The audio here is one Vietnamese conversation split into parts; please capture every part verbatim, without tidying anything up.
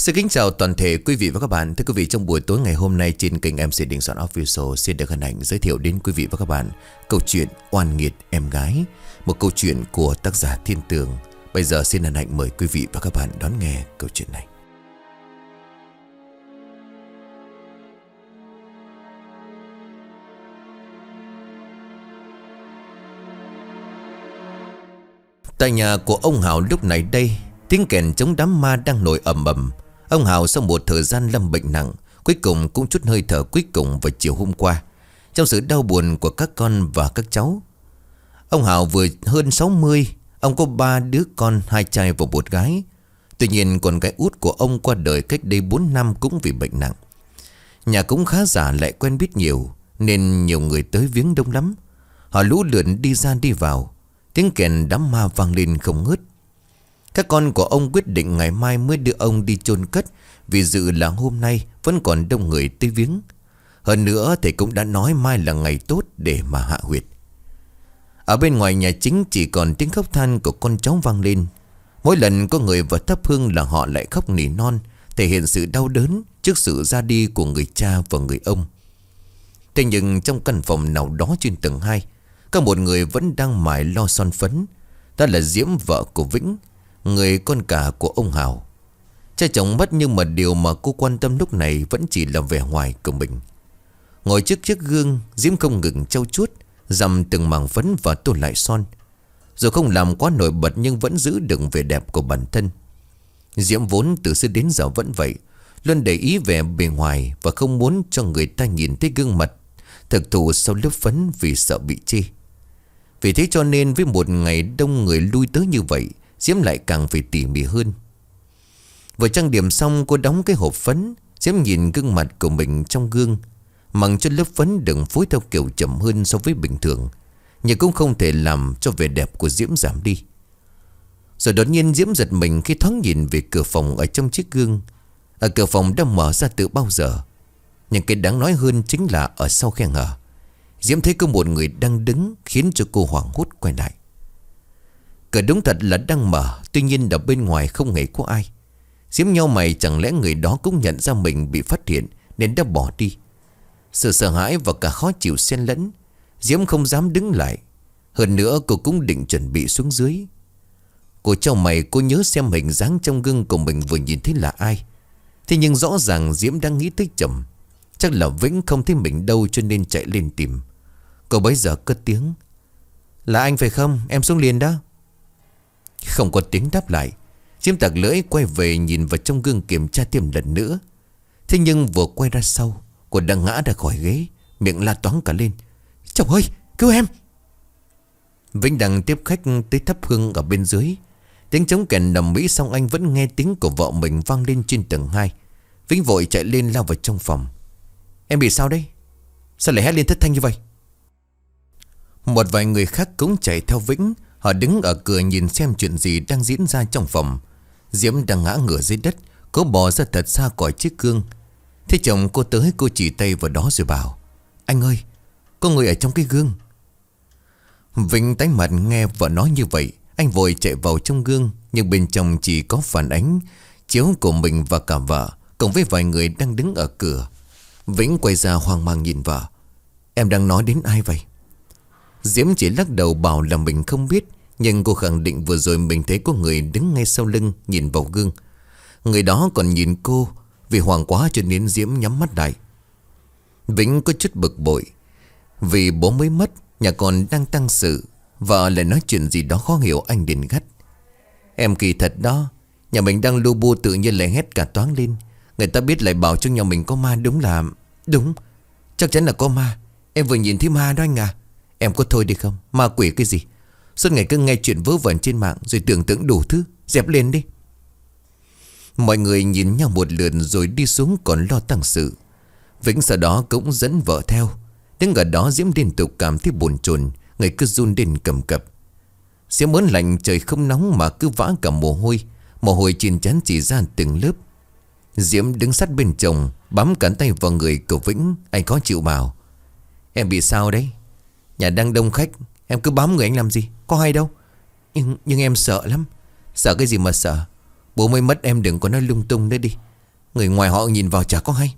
Xin kính chào toàn thể quý vị và các bạn. Thưa quý vị, trong buổi tối ngày hôm nay trên kênh em xê Đình Soạn Official xin được hân hạnh giới thiệu đến quý vị và các bạn câu chuyện Oan Nghiệt Em Gái, một câu chuyện của tác giả Thiên Tường. Bây giờ xin hân hạnh mời quý vị và các bạn đón nghe câu chuyện này. Tại nhà của ông Hào lúc này đây, tiếng kèn chống đám ma đang nổi ầm ầm. Ông Hào sau một thời gian lâm bệnh nặng, cuối cùng cũng chút hơi thở cuối cùng vào chiều hôm qua, trong sự đau buồn của các con và các cháu. Ông Hào vừa hơn sáu mươi, ông có ba đứa con, hai trai và một gái. Tuy nhiên con gái út của ông qua đời cách đây bốn năm cũng vì bệnh nặng. Nhà cũng khá giả lại quen biết nhiều, nên nhiều người tới viếng đông lắm. Họ lũ lượn đi ra đi vào, tiếng kèn đám ma vang lên không ngớt. Các con của ông quyết định ngày mai mới đưa ông đi chôn cất, vì dự là hôm nay vẫn còn đông người tới viếng. Hơn nữa thầy cũng đã nói mai là ngày tốt để mà hạ huyệt. Ở bên ngoài nhà chính chỉ còn tiếng khóc than của con cháu vang lên. Mỗi lần có người vào thắp hương là họ lại khóc nỉ non, thể hiện sự đau đớn trước sự ra đi của người cha và người ông. Thế nhưng trong căn phòng nào đó trên tầng hai, có một người vẫn đang mải lo son phấn. Đó là Diễm, vợ của Vĩnh, người con cả của ông Hào. Cha chồng mất, nhưng mà điều mà cô quan tâm lúc này vẫn chỉ là vẻ ngoài của mình. Ngồi trước chiếc gương, Diễm không ngừng trau chuốt, dằm từng mảng phấn và tô lại son. Dù không làm quá nổi bật nhưng vẫn giữ được vẻ đẹp của bản thân. Diễm vốn từ xưa đến giờ vẫn vậy, luôn để ý vẻ bề ngoài và không muốn cho người ta nhìn thấy gương mặt thực thụ sau lớp phấn vì sợ bị chê. Vì thế cho nên với một ngày đông người lui tới như vậy, Diễm lại càng phải tỉ mỉ hơn. Vừa trang điểm xong, cô đóng cái hộp phấn. Diễm nhìn gương mặt của mình trong gương, mong cho lớp phấn đừng phối theo kiểu chậm hơn so với bình thường, nhưng cũng không thể làm cho vẻ đẹp của Diễm giảm đi. Rồi đột nhiên Diễm giật mình khi thoáng nhìn về cửa phòng ở trong chiếc gương. Ở cửa phòng đã mở ra từ bao giờ, nhưng cái đáng nói hơn chính là ở sau khe hở, Diễm thấy có một người đang đứng, khiến cho cô hoảng hốt quay lại. Cửa đúng thật là đang mở, tuy nhiên ở bên ngoài không hề có ai. Diễm nhau mày, chẳng lẽ người đó cũng nhận ra mình bị phát hiện nên đã bỏ đi. Sự sợ hãi và cả khó chịu xen lẫn, Diễm không dám đứng lại. Hơn nữa cô cũng định chuẩn bị xuống dưới. Cô chau mày, cô nhớ xem hình dáng trong gương của mình vừa nhìn thấy là ai. Thế nhưng rõ ràng Diễm đang nghĩ tới chồng. Chắc là Vĩnh không thấy mình đâu cho nên chạy lên tìm. Cô bấy giờ cất tiếng: "Là anh phải không? Em xuống liền đó." Không có tiếng đáp lại. Diễm tặc lưỡi quay về nhìn vào trong gương kiểm tra thêm lần nữa. Thế nhưng vừa quay ra sau, cô đã ngã ra khỏi ghế, miệng la toáng cả lên: "Chồng ơi, cứu em!" Vĩnh đang tiếp khách tới thắp hương ở bên dưới. Tiếng trống kèn nằm mỹ xong, anh vẫn nghe tiếng của vợ mình vang lên trên tầng hai. Vĩnh vội chạy lên lao vào trong phòng. "Em bị sao đấy? Sao lại hét lên thất thanh như vậy?" Một vài người khác cũng chạy theo Vĩnh. Họ đứng ở cửa nhìn xem chuyện gì đang diễn ra trong phòng. Diễm đang ngã ngửa dưới đất, cố bò ra thật xa khỏi chiếc gương. Thế chồng cô tới, cô chỉ tay vào đó rồi bảo: "Anh ơi, có người ở trong cái gương." Vĩnh tái mặt nghe vợ nói như vậy, anh vội chạy vào trong gương. Nhưng bên trong chỉ có phản ánh chiếu của mình và cả vợ, cùng với vài người đang đứng ở cửa. Vĩnh quay ra hoang mang nhìn vợ: "Em đang nói đến ai vậy?" Diễm chỉ lắc đầu bảo là mình không biết. Nhưng cô khẳng định vừa rồi mình thấy có người đứng ngay sau lưng nhìn vào gương. Người đó còn nhìn cô. Vì hoảng quá cho nên Diễm nhắm mắt lại. Vĩnh có chút bực bội, vì bố mới mất, nhà còn đang tang sự, vợ lại nói chuyện gì đó khó hiểu. Anh liền gắt: "Em kỳ thật đó, nhà mình đang lu bu tự nhiên lại hét cả toáng lên. Người ta biết lại bảo trong nhà mình có ma. Đúng là... Đúng, chắc chắn là có ma. Em vừa nhìn thấy ma đó anh à. Em có thôi đi không? Ma quỷ cái gì? Suốt ngày cứ nghe chuyện vớ vẩn trên mạng rồi tưởng tượng đủ thứ. Dẹp lên đi." Mọi người nhìn nhau một lượt rồi đi xuống còn lo tang sự. Vĩnh sau đó cũng dẫn vợ theo. Đứng ở đó Diễm liên tục cảm thấy bồn chồn, người cứ run lên cầm cập. Diễm muốn lạnh, trời không nóng mà cứ vã cả mồ hôi. Mồ hôi trên trán chỉ ra từng lớp. Diễm đứng sát bên chồng, bám cánh tay vào người của Vĩnh. Anh khó chịu bảo: "Em bị sao đấy? Nhà đang đông khách, em cứ bám người anh làm gì? Có hay đâu." Nhưng, nhưng em sợ lắm." "Sợ cái gì mà sợ? Bố mới mất, em đừng có nói lung tung nữa đi. Người ngoài họ nhìn vào chả có hay.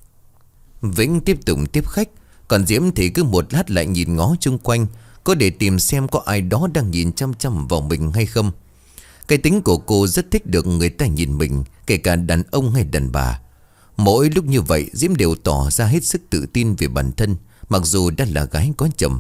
Vĩnh tiếp tục tiếp khách. Còn Diễm thì cứ một lát lại nhìn ngó chung quanh, có để tìm xem có ai đó đang nhìn chăm chăm vào mình hay không. Cái tính của cô rất thích được người ta nhìn mình, kể cả đàn ông hay đàn bà. Mỗi lúc như vậy Diễm đều tỏ ra hết sức tự tin về bản thân, mặc dù đã là gái có chồng.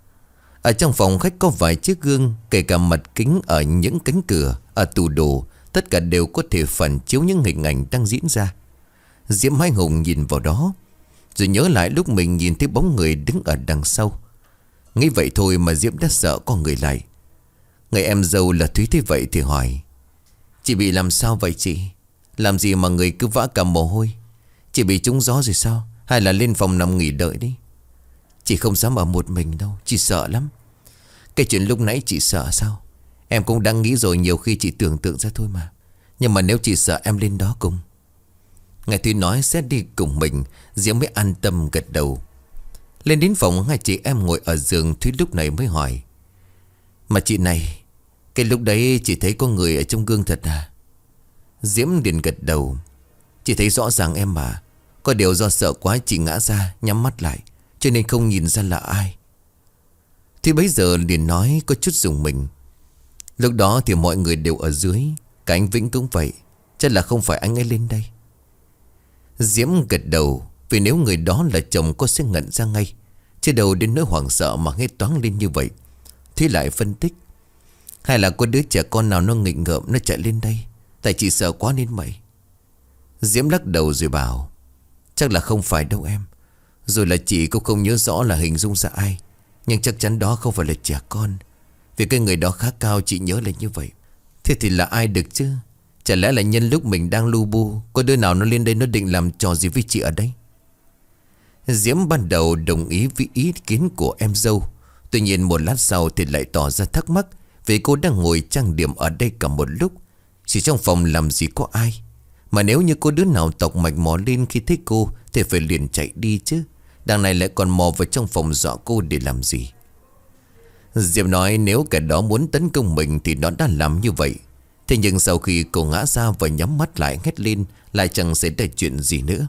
Ở trong phòng khách có vài chiếc gương, kể cả mặt kính ở những cánh cửa, ở tủ đồ, tất cả đều có thể phản chiếu những hình ảnh đang diễn ra. Diễm hái hùng nhìn vào đó, rồi nhớ lại lúc mình nhìn thấy bóng người đứng ở đằng sau. Nghĩ vậy thôi mà Diễm đã sợ có người lại. Người em dâu là Thúy thấy vậy thì hỏi: "Chị bị làm sao vậy chị? Làm gì mà người cứ vã cả mồ hôi? Chị bị trúng gió rồi sao? Hay là lên phòng nằm nghỉ đợi đi?" "Chị không dám ở một mình đâu, chị sợ lắm." "Cái chuyện lúc nãy chị sợ sao? Em cũng đang nghĩ rồi, nhiều khi chị tưởng tượng ra thôi mà. Nhưng mà nếu chị sợ em lên đó cùng." Nghe Thúy nói sẽ đi cùng mình, Diễm mới an tâm gật đầu. Lên đến phòng, hai chị em ngồi ở giường. Thúy lúc này mới hỏi: "Mà chị này, cái lúc đấy chị thấy có người ở trong gương thật à?" Diễm liền gật đầu: "Chị thấy rõ ràng em mà. Có điều do sợ quá chị ngã ra, nhắm mắt lại, cho nên không nhìn ra là ai." Thì bấy giờ liền nói có chút rùng mình: "Lúc đó thì mọi người đều ở dưới, cả anh Vĩnh cũng vậy, chắc là không phải anh ấy lên đây." Diễm gật đầu, vì nếu người đó là chồng cô sẽ ngẩn ra ngay, chứ đầu đến nỗi hoảng sợ mà hết toáng lên như vậy. Thúy lại phân tích: "Hay là có đứa trẻ con nào nó nghịch ngợm, nó chạy lên đây, tại chị sợ quá nên vậy." Diễm lắc đầu rồi bảo: "Chắc là không phải đâu em. Rồi là chị cũng không nhớ rõ là hình dung ra ai, nhưng chắc chắn đó không phải là trẻ con, vì cái người đó khá cao, chị nhớ là như vậy. Thế thì là ai được chứ? Chả lẽ là nhân lúc mình đang lu bu, có đứa nào nó lên đây nó định làm trò gì với chị ở đây?" Diễm ban đầu đồng ý với ý kiến của em dâu. Tuy nhiên một lát sau thì lại tỏ ra thắc mắc, vì cô đang ngồi trang điểm ở đây cả một lúc. Chỉ trong phòng làm gì có ai, mà nếu như có đứa nào tọc mạch mò lên khi thấy cô thì phải liền chạy đi chứ. Đằng này lại còn mò vào trong phòng dọa cô để làm gì? Diệp nói nếu kẻ đó muốn tấn công mình thì nó đã làm như vậy. Thế nhưng sau khi cô ngã ra và nhắm mắt lại hét lên, lại chẳng xảy ra chuyện gì nữa.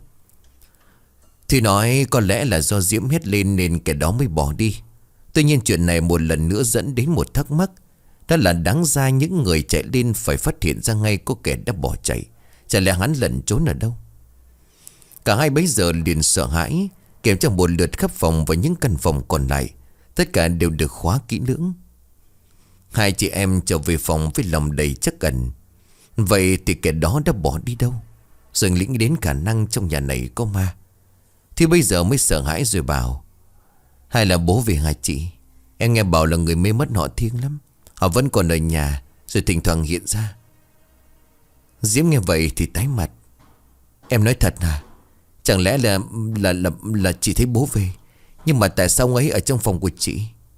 Thì nói có lẽ là do Diễm hét lên nên kẻ đó mới bỏ đi. Tuy nhiên chuyện này một lần nữa dẫn đến một thắc mắc. Đó là đáng ra những người chạy lên phải phát hiện ra ngay có kẻ đã bỏ chạy. Chả lẽ hắn lẩn trốn ở đâu? Cả hai bấy giờ liền sợ hãi, kiểm tra một lượt khắp phòng và những căn phòng còn lại. Tất cả đều được khóa kỹ lưỡng. Hai chị em trở về phòng với lòng đầy chắc ẩn. Vậy thì kẻ đó đã bỏ đi đâu? Rồi nghĩ đến khả năng trong nhà này có ma. Thì bây giờ mới sợ hãi rồi bảo: "Hay là bố về hả chị? Em nghe bảo là người mê mất họ thiêng lắm. Họ vẫn còn ở nhà, rồi thỉnh thoảng hiện ra." Diễm nghe vậy thì tái mặt: "Em nói thật à? Chẳng lẽ là là là là chị thấy bố về, nhưng mà tại sao ông ấy ở trong phòng của chị?"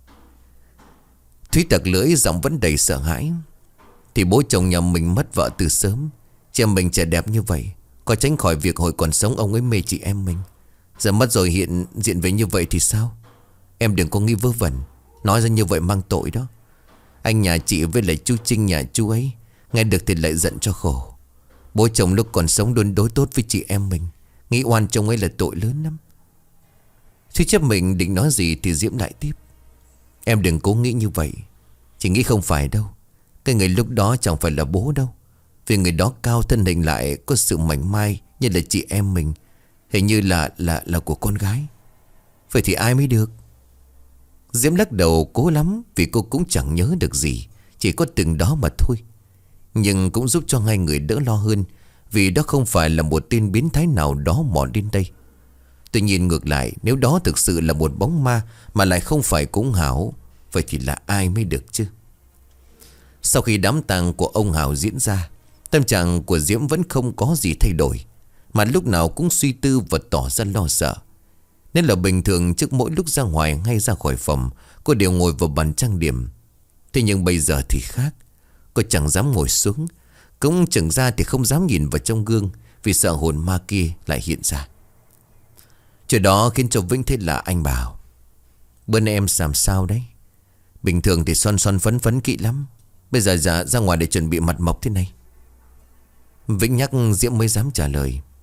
Thúy tặc lưỡi, giọng vẫn đầy sợ hãi: "Thì bố chồng nhà mình mất vợ từ sớm. Chị em mình trẻ đẹp như vậy, có tránh khỏi việc hồi còn sống ông ấy mê chị em mình. Giờ mất rồi hiện diện về như vậy thì sao? Em đừng có nghĩ vớ vẩn, nói ra như vậy mang tội đó. Anh nhà chị với lại chú Trinh nhà chú ấy, nghe được thì lại giận cho khổ. Bố chồng lúc còn sống đôn đối tốt với chị em mình, nghĩ oan chồng ấy là tội lớn lắm." Thúy chấp mình định nói gì thì Diễm lại tiếp: "Em đừng cố nghĩ như vậy. Chị nghĩ không phải đâu. Cái người lúc đó chẳng phải là bố đâu. Vì người đó cao, thân hình lại có sự mảnh mai như là chị em mình. Hình như là là là của con gái. Vậy thì ai mới được?" Diễm lắc đầu cố lắm, vì cô cũng chẳng nhớ được gì, chỉ có từng đó mà thôi. Nhưng cũng giúp cho hai người đỡ lo hơn, vì đó không phải là một tên biến thái nào đó mò đến đây. Tuy nhiên ngược lại, nếu đó thực sự là một bóng ma mà lại không phải của ông Hảo, vậy thì là ai mới được chứ? Sau khi đám tang của ông Hảo diễn ra, tâm trạng của Diễm vẫn không có gì thay đổi, mà lúc nào cũng suy tư và tỏ ra lo sợ. Nên là bình thường trước mỗi lúc ra ngoài hay ra khỏi phòng, cô đều ngồi vào bàn trang điểm. Thế nhưng bây giờ thì khác. Cô chẳng dám ngồi xuống, cũng chẳng ra thì không dám nhìn vào trong gương, vì sợ hồn ma kia lại hiện ra. Chuyện đó khiến cho Vĩnh thấy lạ. Anh bảo: "Bữa nay em làm sao đấy? Bình thường thì son son phấn phấn kỹ lắm, bây giờ ra, ra ngoài để chuẩn bị mặt mộc thế này." Vĩnh nhắc Diễm mới dám trả lời: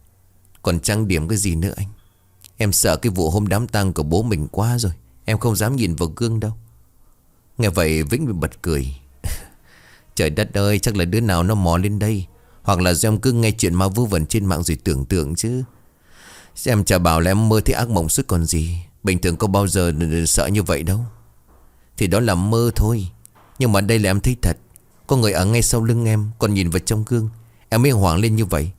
Còn trang điểm cái gì nữa anh? Em sợ cái vụ hôm đám tang của bố mình quá rồi. Em không dám nhìn vào gương đâu. Nghe vậy Vĩnh bị bật cười. Trời đất ơi, chắc là đứa nào nó mò lên đây. Hoặc là do em cứ nghe chuyện ma vớ vẩn trên mạng rồi tưởng tượng chứ. Em chả bảo là em mơ thấy ác mộng suốt còn gì. Bình thường có bao giờ sợ như vậy đâu. Thì đó là mơ thôi. Nhưng mà đây là em thấy thật. Có người ở ngay sau lưng em, còn nhìn vào trong gương. Em mới hoảng lên như vậy.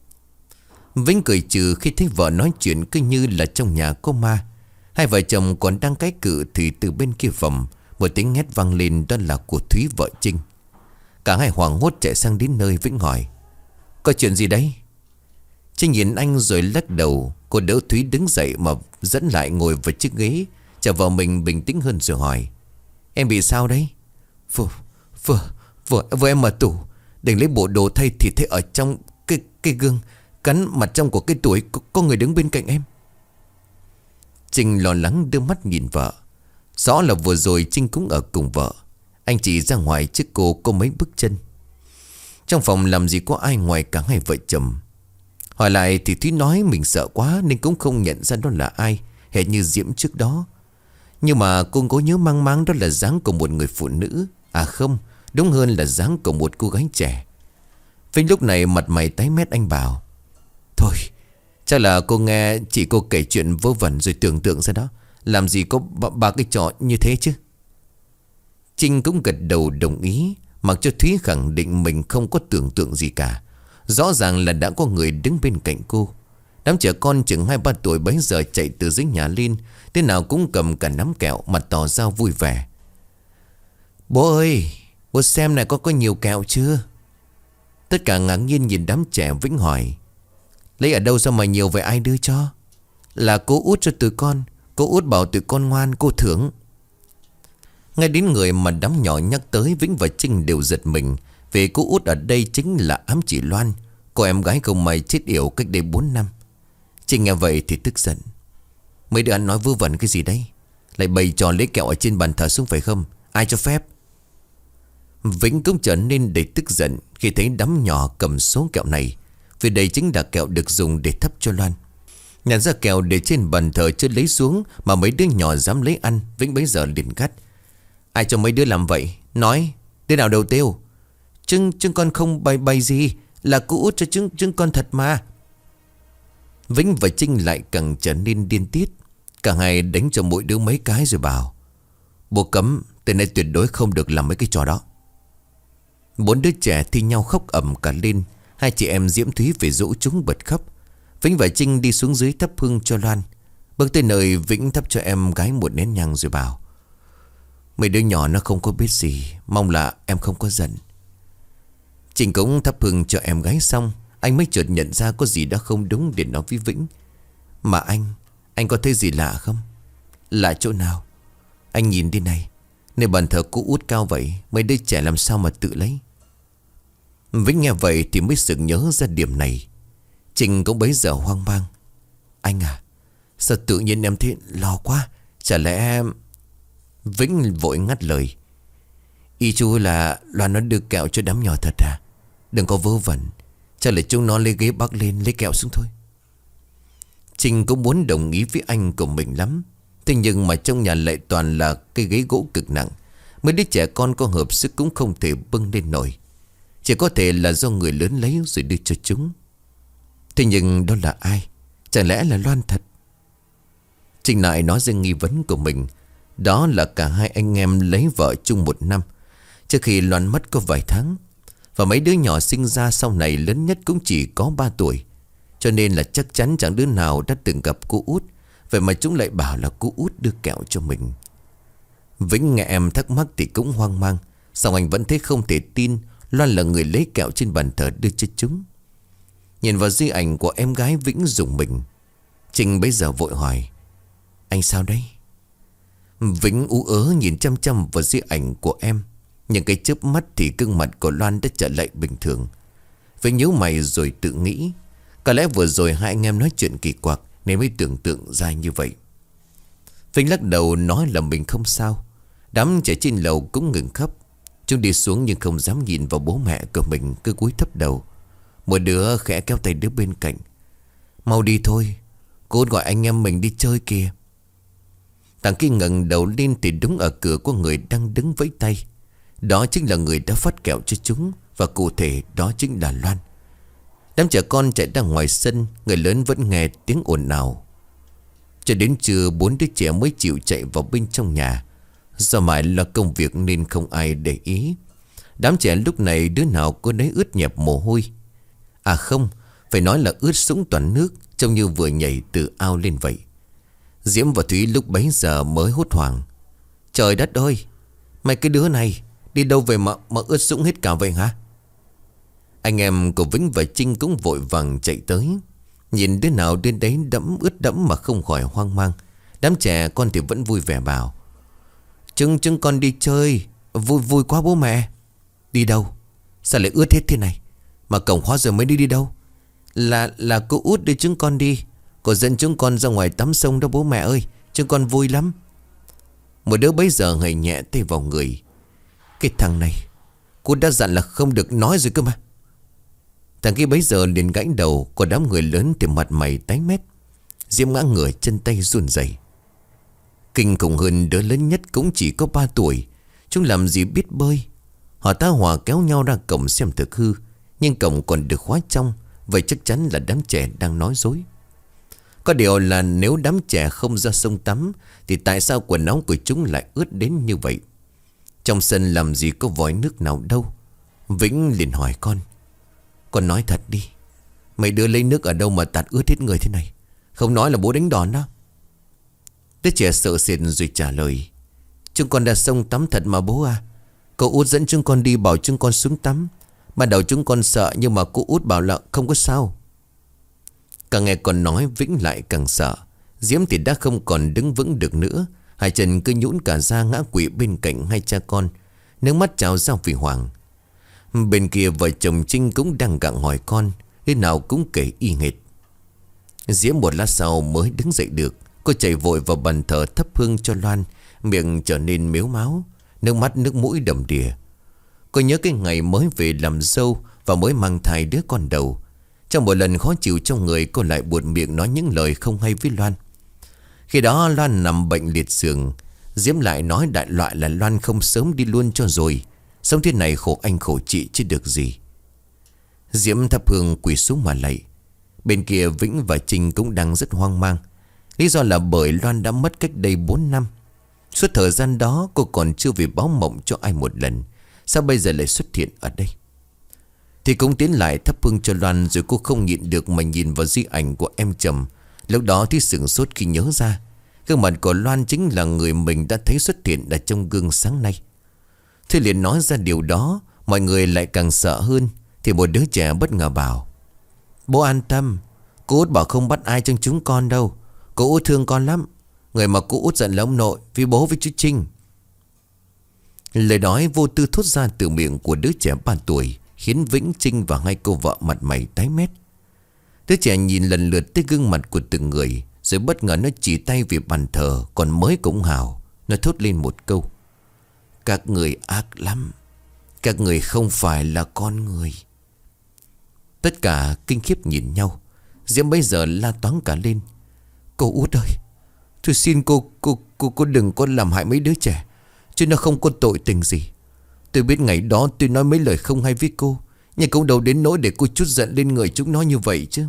Vĩnh cười trừ khi thấy vợ nói chuyện cứ như là trong nhà có ma. Hai vợ chồng còn đang cái cự thì từ bên kia phòng một tiếng hét vang lên, đó là của Thúy vợ Trinh. Cả hai hoảng hốt chạy sang đến nơi. Vĩnh hỏi: có chuyện gì đấy? Trinh nhìn anh rồi lắc đầu. Cô đỡ Thúy đứng dậy mà dẫn lại ngồi vào chiếc ghế, chờ vợ mình bình tĩnh hơn rồi hỏi: em bị sao đấy? Vừa, vừa, vừa, vừa em mở tủ, định lấy bộ đồ thay thì thấy ở trong cái, cái gương cắn mặt trong của cái tuổi có, có người đứng bên cạnh em. Trinh lo lắng đưa mắt nhìn vợ. Rõ là vừa rồi Trinh cũng ở cùng vợ. Anh chỉ ra ngoài trước cô có mấy bước chân. Trong phòng làm gì có ai ngoài cả hai vợ chồng. Hỏi lại thì Thúy nói mình sợ quá nên cũng không nhận ra đó là ai, hệt như Diễm trước đó. Nhưng mà cô có nhớ mang máng đó là dáng của một người phụ nữ. À không, đúng hơn là dáng của một cô gái trẻ. Vinh lúc này mặt mày tái mét. Anh bảo: thôi, chắc là cô nghe chị cô kể chuyện vớ vẩn rồi tưởng tượng ra đó. Làm gì có ba, ba cái trò như thế chứ. Trinh cũng gật đầu đồng ý, mặc cho Thúy khẳng định mình không có tưởng tượng gì cả. Rõ ràng là đã có người đứng bên cạnh cô. Đám trẻ con chừng hai ba tuổi bấy giờ chạy từ dưới nhà lên, thế nào cũng cầm cả nắm kẹo, mặt tỏ ra vui vẻ. Bố ơi, bố xem này có có nhiều kẹo chưa? Tất cả ngạc nhiên nhìn đám trẻ. Vĩnh hỏi: lấy ở đâu ra mà nhiều vậy, ai đưa cho? Là cô út cho tụi con. Cô út bảo tụi con ngoan, cô thưởng. Ngay đến người mà đám nhỏ nhắc tới, Vĩnh và Trinh đều giật mình. Vì cô út ở đây chính là ám chị Loan, cô em gái không may chết yểu cách đây bốn năm. Trinh nghe vậy thì tức giận: mấy đứa ăn nói vớ vẩn cái gì đấy? Lại bày trò lấy kẹo ở trên bàn thờ xuống phải không? Ai cho phép? Vĩnh cũng trở nên đầy tức giận khi thấy đám nhỏ cầm số kẹo này. Vì đây chính là kẹo được dùng để thắp cho Loan. Nhận ra kẹo để trên bàn thờ chưa lấy xuống mà mấy đứa nhỏ dám lấy ăn, Vĩnh bấy giờ liền gắt: ai cho mấy đứa làm vậy? Nói, đứa nào đầu tiêu? Trưng, trưng con không bày bày gì. Là cô út cho trưng, trưng con thật mà. Vĩnh và Trinh lại càng trở nên điên tiết. Cả hai đánh cho mỗi đứa mấy cái rồi bảo: bố cấm, từ nay tuyệt đối không được làm mấy cái trò đó. Bốn đứa trẻ thi nhau khóc ầm cả lên. Hai chị em Diễm Thúy về dỗ chúng bật khóc. Vĩnh và Trinh đi xuống dưới thắp hương cho Loan. Bước tới nơi, Vĩnh thắp cho em gái một nén nhang rồi bảo: mấy đứa nhỏ nó không có biết gì, mong là em không có giận. Trinh cũng thắp hương cho em gái xong, anh mới chợt nhận ra có gì đó không đúng để nói với Vĩnh: mà anh, anh có thấy gì lạ không? Lạ chỗ nào? Anh nhìn đi này, nơi bàn thờ cô út cao vậy, mấy đứa trẻ làm sao mà tự lấy? Vĩnh nghe vậy thì mới sực nhớ ra điểm này. Trinh cũng bấy giờ hoang mang: anh à, sao tự nhiên em thấy lo quá? Chả lẽ em... Vĩnh vội ngắt lời: ý chú là Loan nó đưa kẹo cho đám nhỏ thật à? Đừng có vớ vẩn, chắc là chúng nó lấy ghế bắc lên lấy kẹo xuống thôi. Trinh cũng muốn đồng ý với anh của mình lắm. Thế nhưng mà trong nhà lại toàn là cái ghế gỗ cực nặng. Mấy đứa trẻ con có hợp sức cũng không thể bưng lên nổi. Chỉ có thể là do người lớn lấy rồi đưa cho chúng. Thế nhưng đó là ai? Chẳng lẽ là Loan thật? Trinh lại nói ra nghi vấn của mình. Đó là cả hai anh em lấy vợ chung một năm, trước khi Loan mất có vài tháng. Và mấy đứa nhỏ sinh ra sau này lớn nhất cũng chỉ có ba tuổi. Cho nên là chắc chắn chẳng đứa nào đã từng gặp cô út. Vậy mà chúng lại bảo là cô út đưa kẹo cho mình. Vĩnh nghe em thắc mắc thì cũng hoang mang. Xong anh vẫn thấy không thể tin Loan là người lấy kẹo trên bàn thờ đưa cho chúng. Nhìn vào di ảnh của em gái, Vĩnh rùng mình. Trinh bấy giờ vội hỏi: anh sao đấy? Vĩnh ú ớ nhìn chăm chăm vào di ảnh của em. Nhưng cái chớp mắt thì gương mặt của Loan đã trở lại bình thường. Vĩnh nhíu mày rồi tự nghĩ: có lẽ vừa rồi hai anh em nói chuyện kỳ quặc nên mới tưởng tượng ra như vậy. Vĩnh lắc đầu nói là mình không sao. Đám trẻ trên lầu cũng ngừng khóc. Chúng đi xuống nhưng không dám nhìn vào bố mẹ của mình, cứ cúi thấp đầu. Một đứa khẽ kéo tay đứa bên cạnh. Mau đi thôi, cô Út gọi anh em mình đi chơi kìa. Thằng kia ngẩng đầu lên thì đúng ở cửa có người đang đứng vẫy tay. Đó chính là người đã phát kẹo cho chúng. Và cụ thể đó chính là Loan. Đám trẻ con chạy ra ngoài sân, người lớn vẫn nghe tiếng ồn ào. Cho đến trưa bốn đứa trẻ mới chịu chạy vào bên trong nhà. Do mãi là công việc nên không ai để ý. Đám trẻ lúc này đứa nào có đấy ướt nhẹp mồ hôi. À không, phải nói là ướt sũng toàn nước, trông như vừa nhảy từ ao lên vậy. Diễm và Thúy lúc bấy giờ mới hốt hoảng. Trời đất ơi, mày cái đứa này đi đâu về mà, mà ướt sũng hết cả vậy hả? Anh em của Vĩnh và Trinh cũng vội vàng chạy tới. Nhìn đứa nào đến đấy đẫm ướt đẫm mà không khỏi hoang mang. Đám trẻ con thì vẫn vui vẻ bảo: Trưng trưng con đi chơi, vui vui quá bố mẹ. Đi đâu? Sao lại ướt hết thế này? Mà cổng khóa rồi mới đi đi đâu? Là là cô Út đưa chúng con đi. Cô dẫn chúng con ra ngoài tắm sông đó bố mẹ ơi. Chúng con vui lắm. Một đứa bấy giờ hầy nhẹ tay vào người. Cái thằng này, cô đã dặn là không được nói rồi cơ mà. Thằng kia bấy giờ liền gãy đầu. Còn đám người lớn thì mặt mày tái mét. Diễm ngã người chân tay run rẩy. Kinh khủng hơn đứa lớn nhất cũng chỉ có ba tuổi. Chúng làm gì biết bơi. Họ tá hỏa kéo nhau ra cổng xem thực hư. Nhưng cổng còn được khóa trong. Vậy chắc chắn là đám trẻ đang nói dối. Có điều là nếu đám trẻ không ra sông tắm thì tại sao quần áo của chúng lại ướt đến như vậy? Trong sân làm gì có vòi nước nào đâu. Vĩnh liền hỏi con: Con nói thật đi, mày đưa lấy nước ở đâu mà tạt ướt hết người thế này? Không nói là bố đánh đòn đó. Đứa trẻ sợ sệt rồi trả lời: Chúng con ra sông tắm thật mà bố à. Cô Út dẫn chúng con đi bảo chúng con xuống tắm. Ban đầu chúng con sợ nhưng mà cô Út bảo là không có sao. Càng nghe con nói Vĩnh lại càng sợ. Diễm thì đã không còn đứng vững được nữa. Hai chân cứ nhũn cả ra ngã quỵ bên cạnh hai cha con. Nước mắt trào ra vì hoảng. Bên kia vợ chồng Trinh cũng đang gặng hỏi con. Thế nào cũng kể y hệt. Diễm một lát sau mới đứng dậy được. Cô chạy vội vào bàn thờ thắp hương cho Loan. Miệng trở nên mếu máo, nước mắt nước mũi đầm đìa. Cô nhớ cái ngày mới về làm dâu và mới mang thai đứa con đầu. Trong một lần khó chịu trong người, cô lại buột miệng nói những lời không hay với Loan. Khi đó Loan nằm bệnh liệt giường. Diễm lại nói đại loại là Loan không sớm đi luôn cho rồi. Sống thế này khổ anh khổ chị chứ được gì. Diễm thắp hương quỳ xuống mà lạy. Bên kia Vĩnh và Trinh cũng đang rất hoang mang. Lý do là bởi Loan đã mất cách đây bốn năm. Suốt thời gian đó cô còn chưa về báo mộng cho ai một lần. Sao bây giờ lại xuất hiện ở đây? Thì cũng tiến lại thắp hương cho Loan. Rồi cô không nhịn được mà nhìn vào di ảnh của em chồng. Lúc đó thì sửng sốt khi nhớ ra gương mặt của Loan chính là người mình đã thấy xuất hiện ở trong gương sáng nay. Thế liền nói ra điều đó, mọi người lại càng sợ hơn. Thì một đứa trẻ bất ngờ bảo: Bố an tâm, cô Út bảo không bắt ai trong chúng con đâu. Cô Út thương con lắm. Người mà cô Út giận là ông nội, vì bố với chú Trinh. Lời nói vô tư thốt ra từ miệng của đứa trẻ ba tuổi khiến Vĩnh, Trinh và hai cô vợ mặt mày tái mét. Đứa trẻ nhìn lần lượt tới gương mặt của từng người, rồi bất ngờ nó chỉ tay về bàn thờ còn mới cũng hào. Nó thốt lên một câu: Các người ác lắm. Các người không phải là con người. Tất cả kinh khiếp nhìn nhau. Diễm bây giờ la toáng cả lên: Cô Út ơi, tôi xin cô, cô, cô, cô đừng có làm hại mấy đứa trẻ. Chứ nó không có tội tình gì. Tôi biết ngày đó tôi nói mấy lời không hay với cô, nhưng cũng đâu đến nỗi để cô chút giận lên người chúng nó như vậy chứ.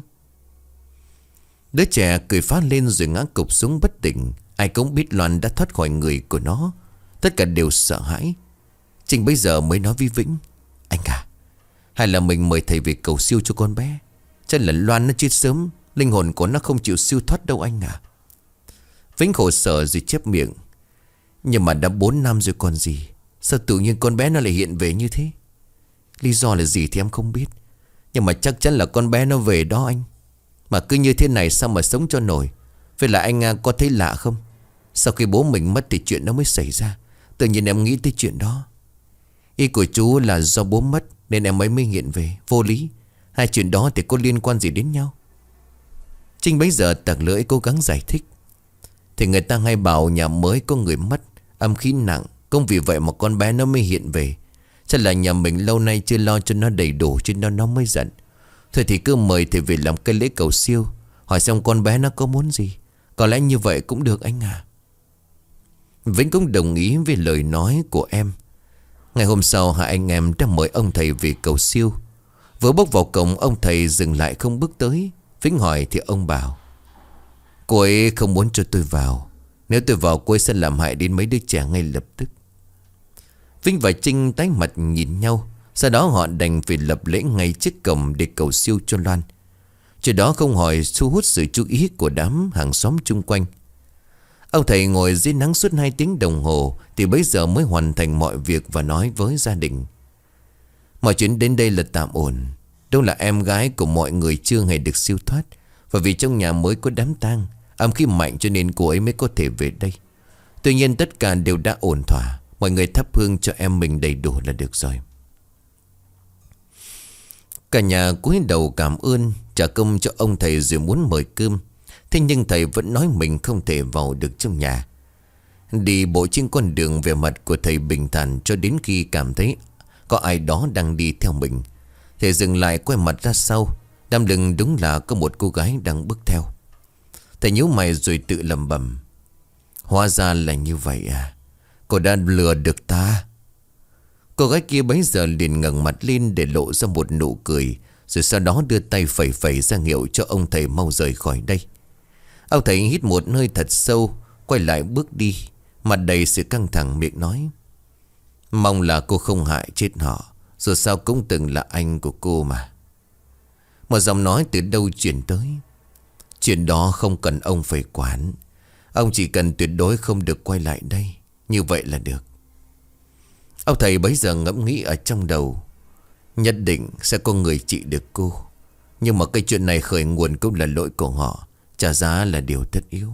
Đứa trẻ cười phá lên rồi ngã cục xuống bất tỉnh. Ai cũng biết Loan đã thoát khỏi người của nó. Tất cả đều sợ hãi. Trinh bây giờ mới nói với Vĩnh: Anh à, hay là mình mời thầy về cầu siêu cho con bé. Chắc là Loan nó chết sớm, linh hồn của nó không chịu siêu thoát đâu anh à. Vĩnh khổ sở rồi chép miệng: Nhưng mà đã bốn năm rồi còn gì. Sao tự nhiên con bé nó lại hiện về như thế? Lý do là gì thì em không biết, nhưng mà chắc chắn là con bé nó về đó anh. Mà cứ như thế này sao mà sống cho nổi. Vậy là anh à, có thấy lạ không? Sau khi bố mình mất thì chuyện đó mới xảy ra. Tự nhiên em nghĩ tới chuyện đó. Ý của chú là do bố mất nên em ấy mới hiện về. Vô lý. Hai chuyện đó thì có liên quan gì đến nhau? Trinh bấy giờ tặc lưỡi cố gắng giải thích: Thì người ta hay bảo nhà mới có người mất, âm khí nặng, cũng vì vậy mà con bé nó mới hiện về. Chắc là nhà mình lâu nay chưa lo cho nó đầy đủ cho nó nó mới giận. Thôi thì cứ mời thầy về làm cái lễ cầu siêu. Hỏi xem con bé nó có muốn gì. Có lẽ như vậy cũng được anh à. Vĩnh cũng đồng ý với lời nói của em. Ngày hôm sau hai anh em đã mời ông thầy về cầu siêu. Vừa bước vào cổng ông thầy dừng lại không bước tới. Vĩnh hỏi thì ông bảo: cô ấy không muốn cho tôi vào. Nếu tôi vào cô ấy sẽ làm hại đến mấy đứa trẻ ngay lập tức. Vĩnh và Trinh tái mặt nhìn nhau. Sau đó họ đành phải lập lễ ngay trước cổng để cầu siêu cho Loan. Chuyện đó không hỏi thu hút sự chú ý của đám hàng xóm chung quanh. Ông thầy ngồi dưới nắng suốt hai tiếng đồng hồ thì bấy giờ mới hoàn thành mọi việc và nói với gia đình: mọi chuyện đến đây là tạm ổn. Đâu là em gái của mọi người chưa hề được siêu thoát. Và vì trong nhà mới có đám tang, âm khí mạnh cho nên cô ấy mới có thể về đây. Tuy nhiên tất cả đều đã ổn thỏa. Mọi người thắp hương cho em mình đầy đủ là được rồi. Cả nhà cúi đầu cảm ơn, trả công cho ông thầy rồi muốn mời cơm. Thế nhưng thầy vẫn nói mình không thể vào được trong nhà. Đi bộ trên con đường, vẻ mặt của thầy bình thản cho đến khi cảm thấy có ai đó đang đi theo mình. Thầy dừng lại quay mặt ra sau. Đám lưng đúng là có một cô gái đang bước theo. Thầy nhíu mày rồi tự lẩm bẩm: hóa ra là như vậy à. Cô đã lừa được ta. Cô gái kia bấy giờ liền ngẩng mặt lên để lộ ra một nụ cười. Rồi sau đó đưa tay phẩy phẩy ra hiệu cho ông thầy mau rời khỏi đây. Ông thầy hít một hơi thật sâu, quay lại bước đi, mặt đầy sự căng thẳng, miệng nói: mong là cô không hại chết họ. Dù sao cũng từng là anh của cô mà. Một giọng nói từ đâu truyền tới: chuyện đó không cần ông phải quản. Ông chỉ cần tuyệt đối không được quay lại đây. Như vậy là được. Ông thầy bấy giờ ngẫm nghĩ ở trong đầu: nhất định sẽ có người trị được cô. Nhưng mà cái chuyện này khởi nguồn cũng là lỗi của họ. Trả giá là điều tất yếu.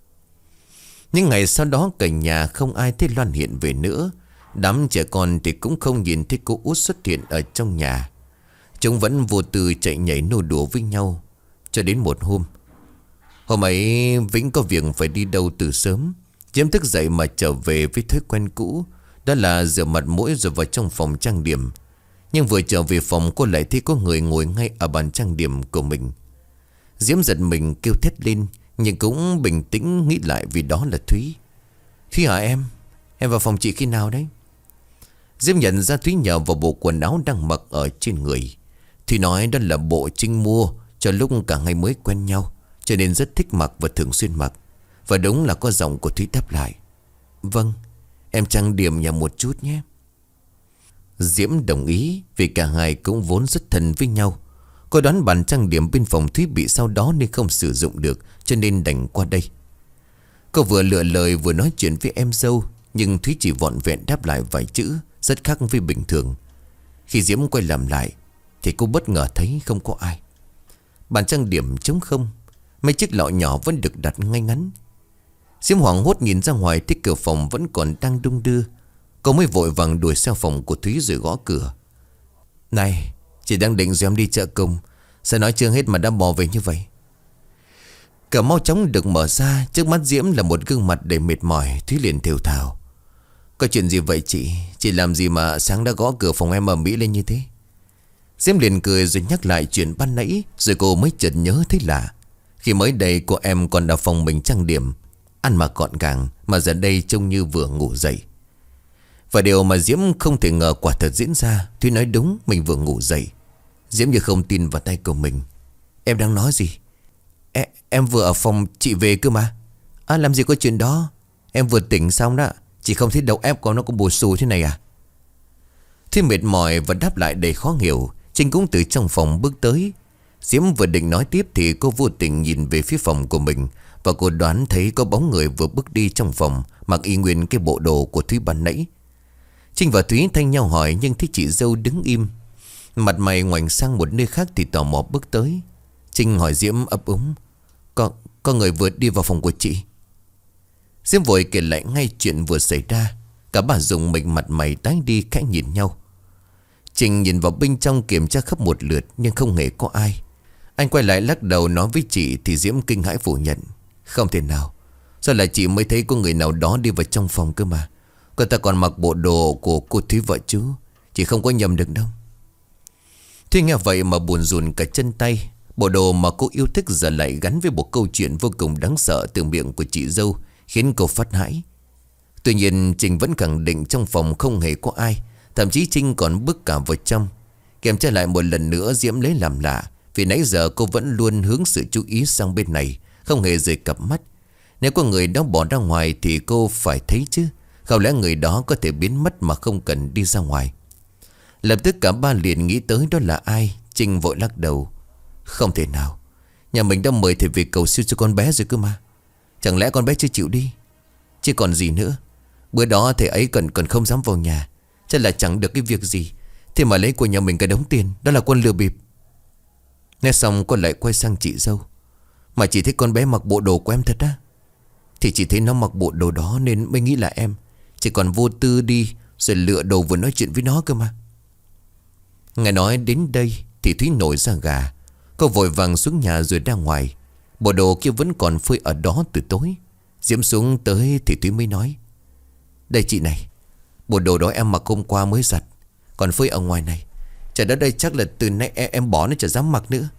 Những ngày sau đó cả nhà không ai thấy Loan hiện về nữa. Đám trẻ con thì cũng không nhìn thấy cô út xuất hiện ở trong nhà. Chúng vẫn vô tư chạy nhảy nô đùa với nhau. Cho đến một hôm. Hôm ấy Vĩnh có việc phải đi đâu từ sớm. Diễm thức dậy mà trở về với thói quen cũ. Đó là rửa mặt mũi rồi vào trong phòng trang điểm. Nhưng vừa trở về phòng cô lại thấy có người ngồi ngay ở bàn trang điểm của mình. Diễm giật mình kêu thét lên, nhưng cũng bình tĩnh nghĩ lại vì đó là Thúy. Thúy hả em? Em vào phòng chị khi nào đấy? Diễm nhận ra Thúy nhờ vào bộ quần áo đang mặc ở trên người. Thúy nói đó là bộ Trinh mua cho lúc cả ngày mới quen nhau, cho nên rất thích mặc và thường xuyên mặc. Và đúng là có giọng của Thúy đáp lại: vâng, em trang điểm nhà một chút nhé. Diễm đồng ý vì cả hai cũng vốn rất thân với nhau. Cô đoán bàn trang điểm bên phòng Thúy bị sau đó nên không sử dụng được, cho nên đành qua đây. Cô vừa lựa lời vừa nói chuyện với em dâu, nhưng Thúy chỉ vọn vẹn đáp lại vài chữ, rất khác với bình thường. Khi Diễm quay làm lại thì cô bất ngờ thấy không có ai. Bàn trang điểm trống không, mấy chiếc lọ nhỏ vẫn được đặt ngay ngắn. Diễm hoảng hốt nhìn ra ngoài thấy cửa phòng vẫn còn đang đung đưa. Cô mới vội vàng đuổi sang phòng của Thúy rồi gõ cửa. Này, chị đang định rồi em đi chợ cùng, sao nói chưa hết mà đã bỏ về như vậy? Cửa mau chóng được mở ra. Trước mắt Diễm là một gương mặt đầy mệt mỏi. Thúy liền thều thào: có chuyện gì vậy chị? Chị làm gì mà sáng đã gõ cửa phòng em ầm ĩ lên như thế? Diễm liền cười rồi nhắc lại chuyện ban nãy. Rồi cô mới chợt nhớ thấy lạ. Khi mới đây cô em còn ở phòng mình trang điểm, ăn mặc gọn gàng, mà giờ đây trông như vừa ngủ dậy. Và điều mà Diễm không thể ngờ quả thật diễn ra. Thúy nói đúng, mình vừa ngủ dậy. Diễm như không tin vào tay của mình. Em đang nói gì? E, em vừa ở phòng chị về cơ mà. À, làm gì có chuyện đó. Em vừa tỉnh xong đó. Chị không thấy đầu ép của nó có bù xù thế này à? Thúy mệt mỏi và đáp lại đầy khó hiểu. Trinh cũng từ trong phòng bước tới. Diễm vừa định nói tiếp thì cô vô tình nhìn về phía phòng của mình. Và cô đoán thấy có bóng người vừa bước đi trong phòng, mặc y nguyên cái bộ đồ của Thúy ban nãy. Trinh và Thúy thay nhau hỏi, nhưng thấy chị dâu đứng im, mặt mày ngoảnh sang một nơi khác thì tò mò bước tới. Trinh hỏi Diễm ấp úng: Có, có người vừa đi vào phòng của chị? Diễm vội kể lại ngay chuyện vừa xảy ra. Cả bà dùng mình mặt mày tái đi khẽ nhìn nhau. Trinh nhìn vào bên trong kiểm tra khắp một lượt nhưng không hề có ai. Anh quay lại lắc đầu nói với chị thì Diễm kinh hãi phủ nhận: Không thể nào. Sao lại chị mới thấy có người nào đó đi vào trong phòng cơ mà? Cô ta còn mặc bộ đồ của cô Thúy vợ chú. Chị không có nhầm được đâu. Thúy nghe vậy mà buồn rùn cả chân tay. Bộ đồ mà cô yêu thích giờ lại gắn với một câu chuyện vô cùng đáng sợ từ miệng của chị dâu, khiến cô phát hãi. Tuy nhiên Trinh vẫn khẳng định trong phòng không hề có ai. Thậm chí Trinh còn bước cả vào trong, kiểm tra lại một lần nữa Diễm lấy làm lạ. Vì nãy giờ cô vẫn luôn hướng sự chú ý sang bên này, không hề rời cặp mắt. Nếu có người đó bỏ ra ngoài thì cô phải thấy chứ. Không lẽ người đó có thể biến mất mà không cần đi ra ngoài. Lập tức cả ba liền nghĩ tới đó là ai. Trinh vội lắc đầu. Không thể nào. Nhà mình đã mời thầy về cầu siêu cho con bé rồi cơ mà. Chẳng lẽ con bé chưa chịu đi? Chứ còn gì nữa. Bữa đó thầy ấy còn còn không dám vào nhà. Chắc là chẳng được cái việc gì. Thế mà lấy của nhà mình cái đống tiền. Đó là quân lừa bịp. Nghe xong cô lại quay sang chị dâu. Mà chị thấy con bé mặc bộ đồ của em thật á? Thì chị thấy nó mặc bộ đồ đó nên mới nghĩ là em. Chỉ còn vô tư đi rồi lựa đồ vừa nói chuyện với nó cơ mà. Nghe nói đến đây thì Thúy nổi ra gà. Cô vội vàng xuống nhà rồi ra ngoài. Bộ đồ kia vẫn còn phơi ở đó từ tối. Diễm xuống tới thì Thúy mới nói. Đây chị này, bộ đồ đó em mặc hôm qua mới giặt, còn phơi ở ngoài này. Chả đó đây chắc là từ nay em, em bỏ nó chả dám mặc nữa.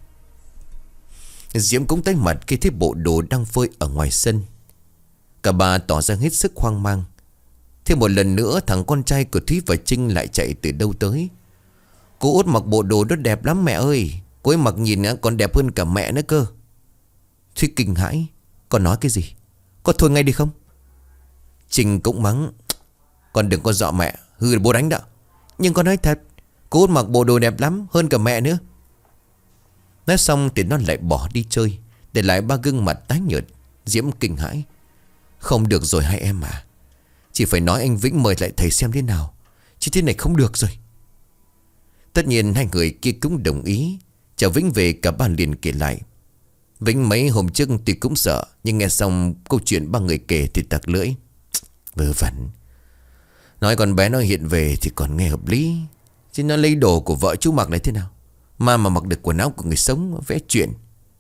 Diễm cũng tái mặt khi thấy bộ đồ đang phơi ở ngoài sân. Cả ba tỏ ra hết sức hoang mang. Thêm một lần nữa thằng con trai của Thúy và Trinh lại chạy từ đâu tới. Cô út mặc bộ đồ đó đẹp lắm mẹ ơi. Cô ấy mặc nhìn còn đẹp hơn cả mẹ nữa cơ. Thúy kinh hãi. Con nói cái gì? Con thôi ngay đi không? Trinh cũng mắng. Con đừng có dọa mẹ, hư bố đánh đó. Nhưng con nói thật, cô út mặc bộ đồ đẹp lắm, hơn cả mẹ nữa. Nói xong thì nó lại bỏ đi chơi, để lại ba gương mặt tái nhợt. Diễm kinh hãi. Không được rồi hai em à. Chỉ phải nói anh Vĩnh mời lại thầy xem thế nào, chứ thế này không được rồi. Tất nhiên hai người kia cũng đồng ý. Chờ Vĩnh về cả ba liền kể lại. Vĩnh mấy hôm trước thì cũng sợ, nhưng nghe xong câu chuyện ba người kể thì tặc lưỡi. Vớ vẩn. Nói con bé nó hiện về thì còn nghe hợp lý. Chứ nó lấy đồ của vợ chú mặc lại thế nào? Mà mà mặc được quần áo của người sống vẽ chuyện.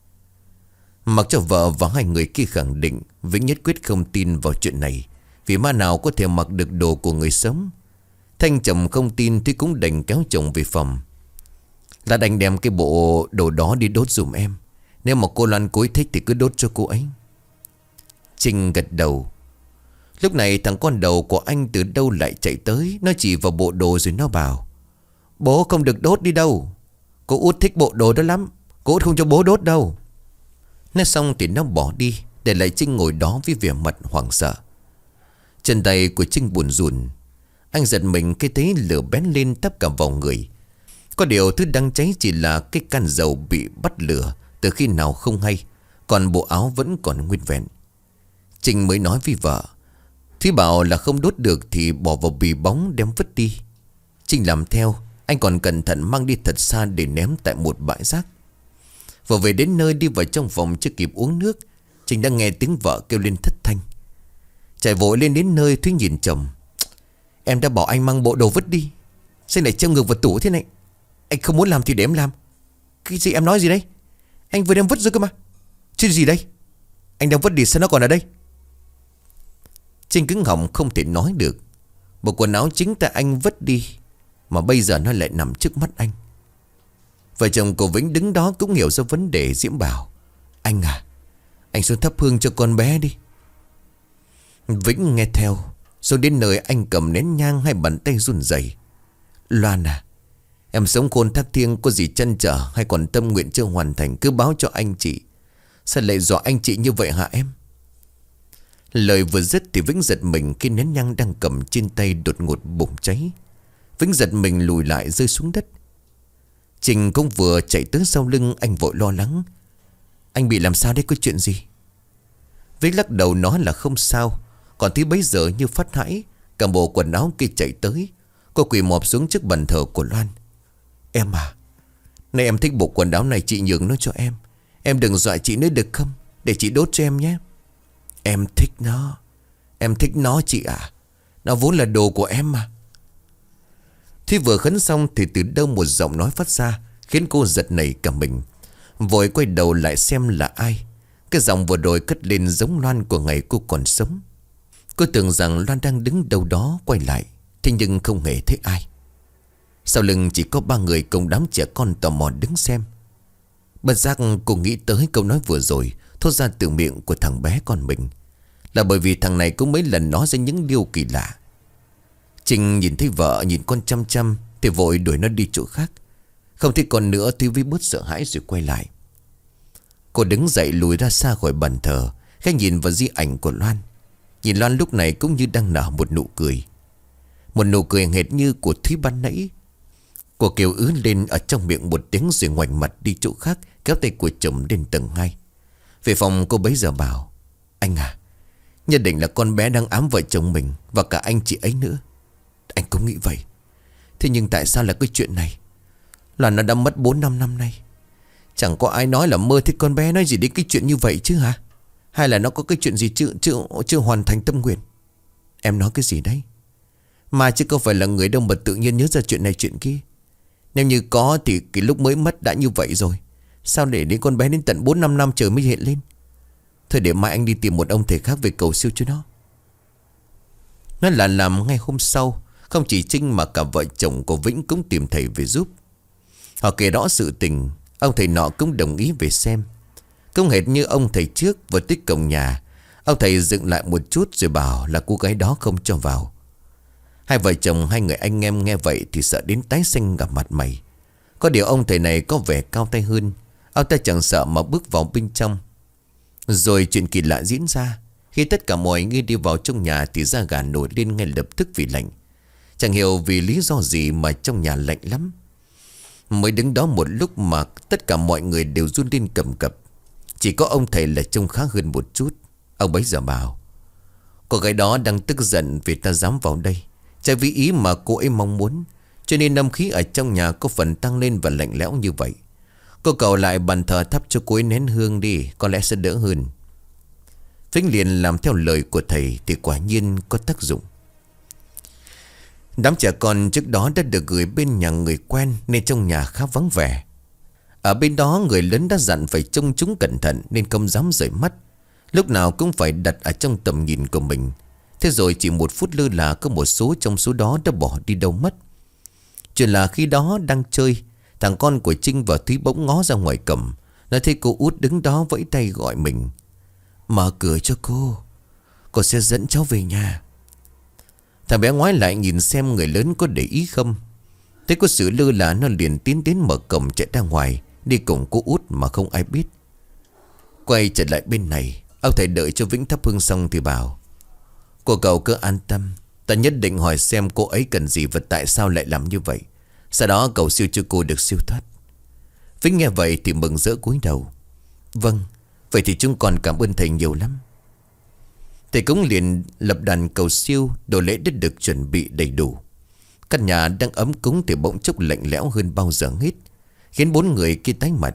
Mặc cho vợ và hai người kia khẳng định Vĩnh nhất quyết không tin vào chuyện này. Vì ma nào có thể mặc được đồ của người sống. Thanh chồng không tin thì cũng đành kéo chồng về phòng. Là đành đem cái bộ đồ đó đi đốt dùm em. Nếu mà cô Loan cối thích thì cứ đốt cho cô ấy. Trinh gật đầu. Lúc này thằng con đầu của anh từ đâu lại chạy tới. Nó chỉ vào bộ đồ rồi nó bảo. Bố không được đốt đi đâu. Cô út thích bộ đồ đó lắm. Cô út không cho bố đốt đâu. Nói xong thì nó bỏ đi, để lại Trinh ngồi đó với vẻ mặt hoảng sợ. Chân tay của Trinh buồn rùn. Anh giật mình cái thấy lửa bén lên tắp cả vào người. Có điều thứ đang cháy chỉ là cái can dầu bị bắt lửa từ khi nào không hay. Còn bộ áo vẫn còn nguyên vẹn. Trinh mới nói với vợ. Thúy bảo là không đốt được thì bỏ vào bì bóng đem vứt đi. Trinh làm theo. Anh còn cẩn thận mang đi thật xa để ném tại một bãi rác. Vừa về đến nơi đi vào trong phòng chưa kịp uống nước, Trinh đã nghe tiếng vợ kêu lên thất thanh. Chạy vội lên đến nơi Thúy nhìn chồng. Em đã bảo anh mang bộ đồ vứt đi, sao lại treo ngược vào tủ thế này? Anh không muốn làm thì để em làm. Cái gì em nói gì đấy? Anh vừa đem vứt rồi cơ mà. Chứ gì đây? Anh đang vứt đi sao nó còn ở đây? Trinh cứng họng không thể nói được. Bộ quần áo chính tại anh vứt đi, mà bây giờ nó lại nằm trước mắt anh. Vợ chồng cô Vĩnh đứng đó cũng hiểu ra vấn đề. Diễm bảo. Anh à, anh xuống thắp hương cho con bé đi. Vĩnh nghe theo. Rồi đến nơi anh cầm nén nhang, hai bàn tay run rẩy. Loan à, em sống khôn thác thiêng, có gì trăn trở hay còn tâm nguyện chưa hoàn thành cứ báo cho anh chị. Sao lại dọa anh chị như vậy hả em? Lời vừa dứt thì Vĩnh giật mình khi nén nhang đang cầm trên tay đột ngột bùng cháy. Vĩnh giật mình lùi lại rơi xuống đất. Trình cũng vừa chạy tới sau lưng anh vội lo lắng. Anh bị làm sao đấy, có chuyện gì? Vĩnh lắc đầu nói là không sao. Còn Thúy bấy giờ như phát hãi, cầm bộ quần áo kia chạy tới. Cô quỳ mọp xuống trước bàn thờ của Loan. Em à, nay em thích bộ quần áo này, chị nhường nó cho em. Em đừng dọa chị nữa được không? Để chị đốt cho em nhé. Em thích nó. Em thích nó chị ạ. Nó vốn là đồ của em mà. Thúy vừa khấn xong thì từ đâu một giọng nói phát ra, khiến cô giật nảy cả mình. Vội quay đầu lại xem là ai. Cái giọng vừa rồi cất lên giống Loan của ngày cô còn sống. Cô tưởng rằng Loan đang đứng đâu đó quay lại, thế nhưng không hề thấy ai. Sau lưng chỉ có ba người cùng đám trẻ con tò mò đứng xem. Bất giác cô nghĩ tới câu nói vừa rồi thốt ra từ miệng của thằng bé con mình. Là bởi vì thằng này cũng mấy lần nói ra những điều kỳ lạ. Trinh nhìn thấy vợ nhìn con chăm chăm thì vội đuổi nó đi chỗ khác. Không thấy con nữa thì với bớt sợ hãi rồi quay lại. Cô đứng dậy lùi ra xa khỏi bàn thờ, khẽ nhìn vào di ảnh của Loan. Nhìn Loan lúc này cũng như đang nở một nụ cười. Một nụ cười hệt như của Thúy ban nãy. Cô kêu ứ lên ở trong miệng một tiếng rồi ngoảnh mặt đi chỗ khác, kéo tay của chồng lên tầng hai. Về phòng cô bấy giờ bảo: anh à, nhất định là con bé đang ám vợ chồng mình và cả anh chị ấy nữa. Anh cũng nghĩ vậy. Thế nhưng tại sao là cái chuyện này? Là nó đã mất bốn năm năm nay. Chẳng có ai nói là mơ thấy con bé nói gì đến cái chuyện như vậy chứ hả? Hay là nó có cái chuyện gì chưa, chưa, chưa hoàn thành tâm nguyện? Em nói cái gì đấy? Mà chứ không phải là người đâu mà tự nhiên nhớ ra chuyện này chuyện kia. Nếu như có thì cái lúc mới mất đã như vậy rồi. Sao để đến con bé đến tận bốn năm năm trời mới hiện lên? Thôi để mai anh đi tìm một ông thầy khác về cầu siêu cho nó. Nó là làm ngay hôm sau, không chỉ Trinh mà cả vợ chồng của Vĩnh cũng tìm thầy về giúp. Họ kể rõ sự tình. Ông thầy nọ cũng đồng ý về xem. Cũng hệt như ông thầy trước vừa tới cổng nhà, ông thầy dựng lại một chút rồi bảo là cô gái đó không cho vào. Hai vợ chồng hai người anh em nghe vậy thì sợ đến tái xanh gặp mặt mày. Có điều ông thầy này có vẻ cao tay hơn. Ông ta chẳng sợ mà bước vào bên trong. Rồi chuyện kỳ lạ diễn ra. Khi tất cả mọi người đi vào trong nhà thì da gà nổi lên ngay lập tức vì lạnh. Chẳng hiểu vì lý do gì mà trong nhà lạnh lắm. Mới đứng đó một lúc mà tất cả mọi người đều run lên cầm cập. Chỉ có ông thầy là trông khá hơn một chút. Ông bấy giờ bảo: cô gái đó đang tức giận vì ta dám vào đây, trái vì ý mà cô ấy mong muốn. Cho nên âm khí ở trong nhà có phần tăng lên và lạnh lẽo như vậy. Cô cầu lại bàn thờ thắp cho cô ấy nén hương đi, có lẽ sẽ đỡ hơn. Vĩnh liền làm theo lời của thầy thì quả nhiên có tác dụng. Đám trẻ con trước đó đã được gửi bên nhà người quen nên trong nhà khá vắng vẻ. Ở bên đó người lớn đã dặn phải trông chúng cẩn thận nên không dám rời mắt. Lúc nào cũng phải đặt ở trong tầm nhìn của mình. Thế rồi chỉ một phút lơ là có một số trong số đó đã bỏ đi đâu mất. Chuyện là khi đó đang chơi, thằng con của Trinh và Thúy bỗng ngó ra ngoài cổng. Nó thấy cô út đứng đó vẫy tay gọi mình: mở cửa cho cô, cô sẽ dẫn cháu về nhà. Thằng bé ngoái lại nhìn xem người lớn có để ý không. Thấy có sự lơ là nó liền tiến đến mở cổng chạy ra ngoài, đi cùng cô út mà không ai biết. Quay trở lại bên này, ông thầy đợi cho Vĩnh thắp hương xong thì bảo: cô cậu cứ an tâm, ta nhất định hỏi xem cô ấy cần gì và tại sao lại làm như vậy. Sau đó cầu siêu cho cô được siêu thoát. Vĩnh nghe vậy thì mừng rỡ cúi đầu: vâng, vậy thì chúng con cảm ơn thầy nhiều lắm. Thầy cũng liền lập đàn cầu siêu. Đồ lễ đã được chuẩn bị đầy đủ. Căn nhà đang ấm cúng thì bỗng chốc lạnh lẽo hơn bao giờ hết, khiến bốn người kia tái mặt.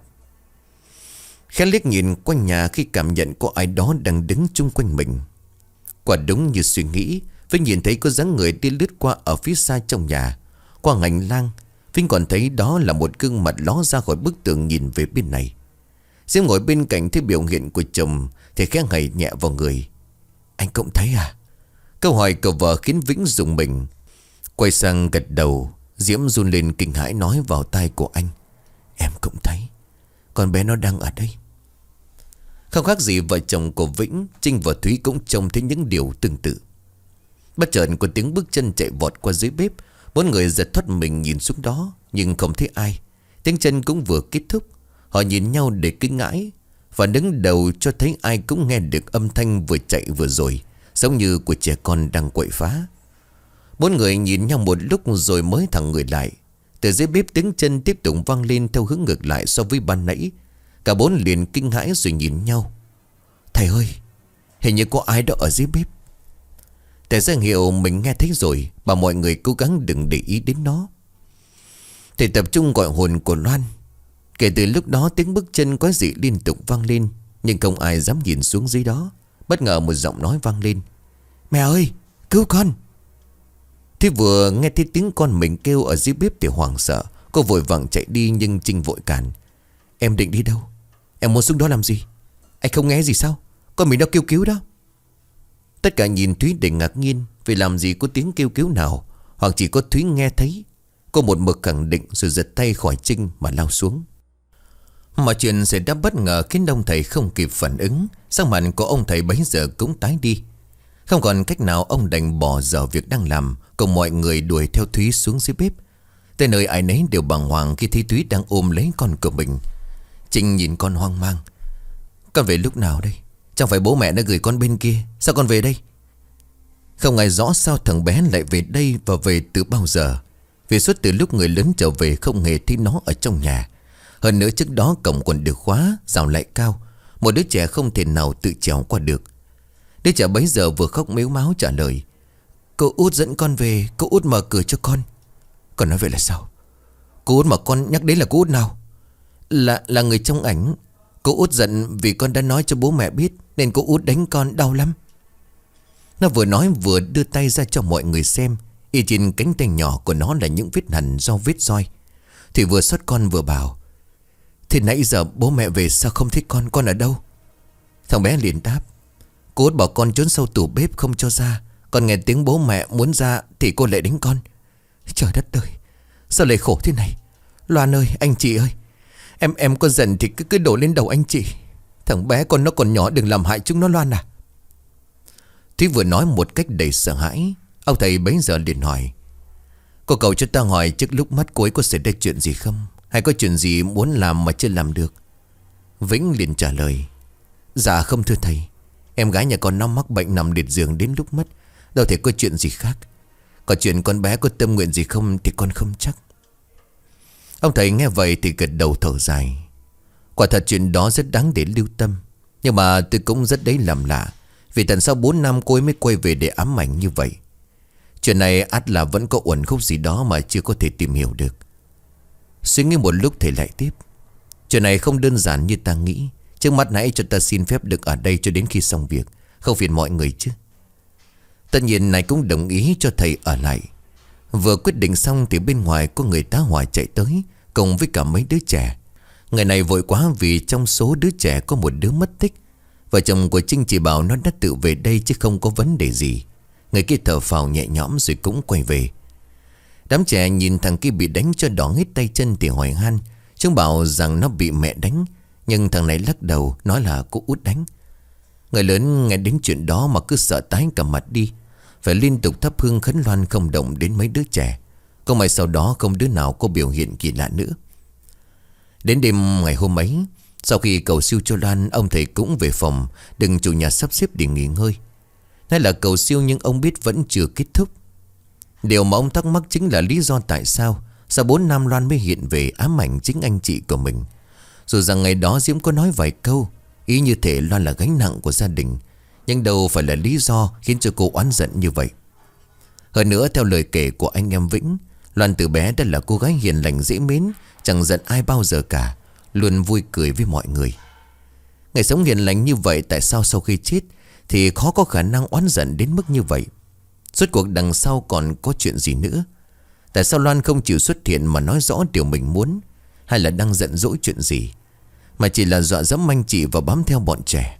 Khẽ liếc nhìn quanh nhà khi cảm nhận có ai đó đang đứng chung quanh mình. Quả đúng như suy nghĩ, Vinh nhìn thấy có dáng người đi lướt qua ở phía xa trong nhà. Qua hành lang, Vinh còn thấy đó là một gương mặt ló ra khỏi bức tường nhìn về bên này. Diễm ngồi bên cạnh thấy biểu hiện của chồng thì khẽ hầy nhẹ vào người: anh cũng thấy à? Câu hỏi của vợ khiến Vĩnh rùng mình. Quay sang gật đầu. Diễm run lên kinh hãi nói vào tai của anh: em cũng thấy, con bé nó đang ở đây. Không khác gì vợ chồng của Vĩnh, Trinh và Thúy cũng trông thấy những điều tương tự. Bất chợt có tiếng bước chân chạy vọt qua dưới bếp. Bốn người giật thoát mình nhìn xuống đó, nhưng không thấy ai. Tiếng chân cũng vừa kết thúc. Họ nhìn nhau để kinh ngãi. Và đứng đầu cho thấy ai cũng nghe được âm thanh vừa chạy vừa rồi, giống như của trẻ con đang quậy phá. Bốn người nhìn nhau một lúc rồi mới thẳng người lại. Từ dưới bếp tiếng chân tiếp tục vang lên theo hướng ngược lại so với ban nãy. Cả bốn liền kinh hãi rồi nhìn nhau: thầy ơi, hình như có ai đó ở dưới bếp. Thầy ra hiệu mình nghe thấy rồi, bảo mọi người cố gắng đừng để ý đến nó. Thầy tập trung gọi hồn của Loan. Kể từ lúc đó tiếng bước chân quái dị liên tục vang lên, nhưng không ai dám nhìn xuống dưới đó. Bất ngờ một giọng nói vang lên: mẹ ơi, cứu con. Thế vừa nghe thấy tiếng con mình kêu ở dưới bếp thì hoảng sợ. Cô vội vàng chạy đi nhưng Trinh vội cản: em định đi đâu? Em muốn xuống đó làm gì? Anh không nghe gì sao? Con mình nó kêu cứu đó. Tất cả nhìn Thúy để ngạc nhiên, vì làm gì có tiếng kêu cứu nào, hoặc chỉ có Thúy nghe thấy. Cô một mực khẳng định rồi giật tay khỏi Trinh mà lao xuống. Mọi chuyện xảy ra bất ngờ khiến ông thầy không kịp phản ứng. Sắc mặt của ông thầy bấy giờ cũng tái đi. Không còn cách nào, ông đành bỏ dở việc đang làm, cùng mọi người đuổi theo Thúy xuống dưới bếp. Tới nơi ai nấy đều bàng hoàng khi thấy Thúy đang ôm lấy con của mình. Trinh nhìn con hoang mang. Con về lúc nào đây? Chẳng phải bố mẹ đã gửi con bên kia, sao con về đây? Không ai rõ sao thằng bé lại về đây và về từ bao giờ. Vì suốt từ lúc người lớn trở về không hề thấy nó ở trong nhà. Hơn nữa trước đó cổng còn được khóa, rào lại cao. Một đứa trẻ không thể nào tự trèo qua được. Đứa trẻ bấy giờ vừa khóc mếu máo trả lời. Cô Út dẫn con về, cô Út mở cửa cho con. Con nói vậy là sao? Cô Út mà con nhắc đến là cô Út nào? Là là người trong ảnh. Cô Út giận vì con đã nói cho bố mẹ biết, nên cô Út đánh con đau lắm. Nó vừa nói vừa đưa tay ra cho mọi người xem. Y trên cánh tay nhỏ của nó là những vết hằn do vết roi. Thì vừa xót con vừa bảo. Thì nãy giờ bố mẹ về sao không thấy con, con ở đâu? Thằng bé liền đáp. Cô Út bảo con trốn sâu tủ bếp không cho ra. Con nghe tiếng bố mẹ muốn ra thì cô lại đánh con. Trời đất ơi, sao lại khổ thế này? Loan ơi, anh chị ơi, Em em có giận thì cứ cứ đổ lên đầu anh chị. Thằng bé con nó còn nhỏ, đừng làm hại chúng nó, Loan à. Thúy vừa nói một cách đầy sợ hãi. Ông thầy bấy giờ liền hỏi. Cô cậu cho ta hỏi trước lúc mắt cô ấy có xảy ra chuyện gì không? Hay có chuyện gì muốn làm mà chưa làm được? Vĩnh liền trả lời. Dạ không thưa thầy. Em gái nhà con nó mắc bệnh nằm liệt giường đến lúc mất. Đâu thể có chuyện gì khác. Còn chuyện con bé có tâm nguyện gì không thì con không chắc. Ông thầy nghe vậy thì gật đầu thở dài. Quả thật chuyện đó rất đáng để lưu tâm. Nhưng mà tôi cũng rất đấy làm lạ. Vì tận sau bốn năm cô ấy mới quay về để ám ảnh như vậy. Chuyện này ắt là vẫn có uẩn khúc gì đó mà chưa có thể tìm hiểu được. Suy nghĩ một lúc thầy lại tiếp. Chuyện này không đơn giản như ta nghĩ. Trước mắt nãy cho ta xin phép được ở đây cho đến khi xong việc. Không phiền mọi người chứ. Tất nhiên này cũng đồng ý cho thầy ở lại. Vừa quyết định xong thì bên ngoài có người tá hỏa chạy tới, cùng với cả mấy đứa trẻ. Người này vội quá vì trong số đứa trẻ có một đứa mất tích. Vợ chồng của Trinh chỉ bảo nó đã tự về đây chứ không có vấn đề gì. Người kia thở phào nhẹ nhõm rồi cũng quay về. Đám trẻ nhìn thằng kia bị đánh cho đỏ hết tay chân thì hỏi han. Chúng bảo rằng nó bị mẹ đánh, nhưng thằng này lắc đầu nói là cô Út đánh. Người lớn nghe đến chuyện đó mà cứ sợ tái cả mặt đi. Phải liên tục thắp hương khấn loan không động đến mấy đứa trẻ. Không may sau đó không đứa nào có biểu hiện kỳ lạ nữa. Đến đêm ngày hôm ấy, sau khi cầu siêu cho Loan, ông thầy cũng về phòng đừng chủ nhà sắp xếp để nghỉ ngơi. Nay là cầu siêu nhưng ông biết vẫn chưa kết thúc. Điều mà ông thắc mắc chính là lý do tại sao sau bốn năm Loan mới hiện về ám ảnh chính anh chị của mình. Dù rằng ngày đó Diễm có nói vài câu, ý như thể Loan là gánh nặng của gia đình, nhưng đâu phải là lý do khiến cho cô oán giận như vậy. Hơn nữa theo lời kể của anh em Vĩnh, Loan từ bé đã là cô gái hiền lành dễ mến, chẳng giận ai bao giờ cả, luôn vui cười với mọi người. Ngày sống hiền lành như vậy, tại sao sau khi chết thì khó có khả năng oán giận đến mức như vậy? Suốt cuộc đằng sau còn có chuyện gì nữa? Tại sao Loan không chịu xuất hiện mà nói rõ điều mình muốn? Hay là đang giận dỗi chuyện gì mà chỉ là dọa dẫm anh chị và bám theo bọn trẻ?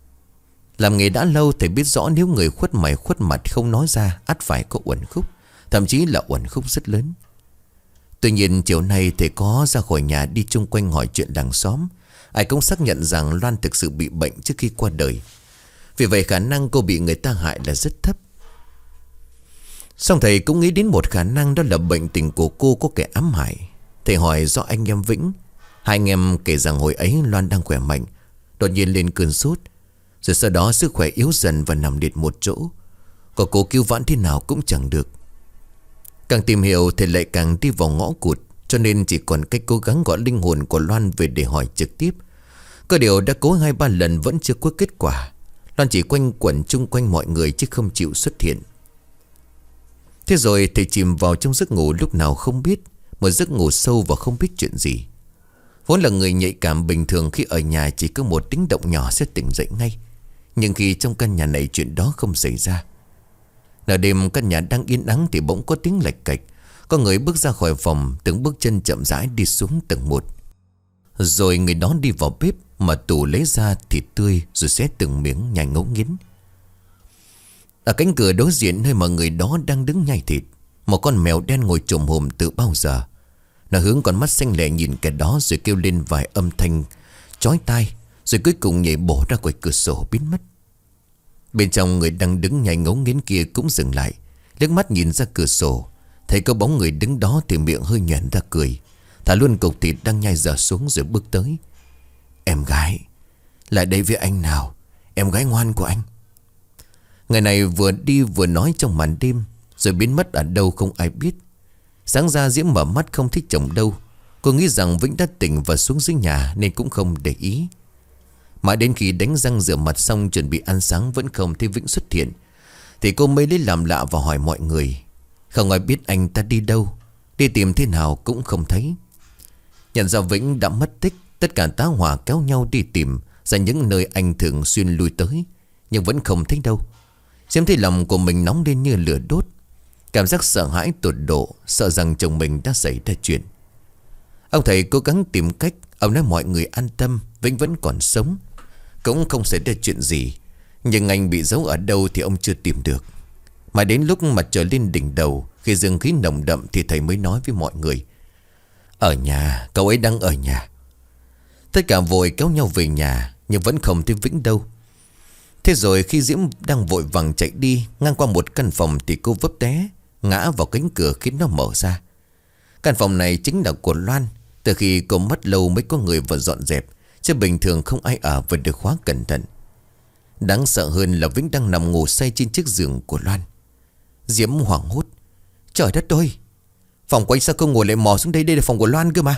Làm nghề đã lâu thầy biết rõ nếu người khuất mày khuất mặt không nói ra ắt phải có uẩn khúc, thậm chí là uẩn khúc rất lớn. Tuy nhiên chiều nay thầy có ra khỏi nhà đi chung quanh hỏi chuyện làng xóm. Ai cũng xác nhận rằng Loan thực sự bị bệnh trước khi qua đời. Vì vậy khả năng cô bị người ta hại là rất thấp. Xong thầy cũng nghĩ đến một khả năng, đó là bệnh tình của cô có kẻ ám hại. Thầy hỏi do anh em Vĩnh. Hai anh em kể rằng hồi ấy Loan đang khỏe mạnh, đột nhiên lên cơn sốt, rồi sau đó sức khỏe yếu dần và nằm liệt một chỗ. Có cố cứu vãn thế nào cũng chẳng được. Càng tìm hiểu thì lại càng đi vào ngõ cụt, cho nên chỉ còn cách cố gắng gọi linh hồn của Loan về để hỏi trực tiếp. Có điều đã cố hai ba lần vẫn chưa có kết quả. Loan chỉ quanh quẩn chung quanh mọi người chứ không chịu xuất hiện. Thế rồi thầy chìm vào trong giấc ngủ lúc nào không biết. Một giấc ngủ sâu và không biết chuyện gì. Vốn là người nhạy cảm bình thường, khi ở nhà chỉ có một tiếng động nhỏ sẽ tỉnh dậy ngay. Nhưng khi trong căn nhà này chuyện đó không xảy ra. Nửa đêm căn nhà đang yên ắng thì bỗng có tiếng lạch cạch. Có người bước ra khỏi phòng, từng bước chân chậm rãi đi xuống tầng một. Rồi người đó đi vào bếp mà tủ lấy ra thịt tươi, rồi xé từng miếng nhai ngấu nghiến. Ở cánh cửa đối diện nơi mà người đó đang đứng nhai thịt, một con mèo đen ngồi chồm hổm từ bao giờ. Nó hướng con mắt xanh lè nhìn kẻ đó rồi kêu lên vài âm thanh chói tai, rồi cuối cùng nhảy bổ ra ngoài cửa sổ biến mất. Bên trong người đang đứng nhảy ngấu nghiến kia cũng dừng lại, liếc mắt nhìn ra cửa sổ. Thấy có bóng người đứng đó thì miệng hơi nhoẻn ra cười, thả luôn cục thịt đang nhai dở xuống rồi bước tới. Em gái, lại đây với anh nào, em gái ngoan của anh. Người này vừa đi vừa nói trong màn đêm, rồi biến mất ở đâu không ai biết. Sáng ra Diễm mở mắt không thích chồng đâu. Cô nghĩ rằng Vĩnh đã tỉnh và xuống dưới nhà nên cũng không để ý. Mãi đến khi đánh răng rửa mặt xong chuẩn bị ăn sáng vẫn không thấy Vĩnh xuất hiện, thì cô mới lấy làm lạ và hỏi mọi người. Không ai biết anh ta đi đâu, đi tìm thế nào cũng không thấy. Nhận ra Vĩnh đã mất tích, tất cả tá hỏa kéo nhau đi tìm ra những nơi anh thường xuyên lui tới, nhưng vẫn không thấy đâu. Diễm thấy lòng của mình nóng lên như lửa đốt, cảm giác sợ hãi tột độ, sợ rằng chồng mình đã xảy ra chuyện. Ông thầy cố gắng tìm cách. Ông nói mọi người an tâm, Vĩnh vẫn còn sống, cũng không xảy ra chuyện gì. Nhưng anh bị giấu ở đâu thì ông chưa tìm được. Mà đến lúc mặt trời lên đỉnh đầu, khi dương khí nồng đậm, thì thầy mới nói với mọi người: ở nhà, cậu ấy đang ở nhà. Tất cả vội kéo nhau về nhà, nhưng vẫn không thấy Vĩnh đâu. Thế rồi khi Diễm đang vội vàng chạy đi ngang qua một căn phòng thì cô vấp té, ngã vào cánh cửa khiến nó mở ra. Căn phòng này chính là của Loan. Từ khi cô mất lâu mới có người vào dọn dẹp, chứ bình thường không ai ở và được khóa cẩn thận. Đáng sợ hơn là Vĩnh đang nằm ngủ say trên chiếc giường của Loan. Diễm hoảng hốt: trời đất ơi, phòng của anh sao không ngồi lại mò xuống đây, đây là phòng của Loan cơ mà.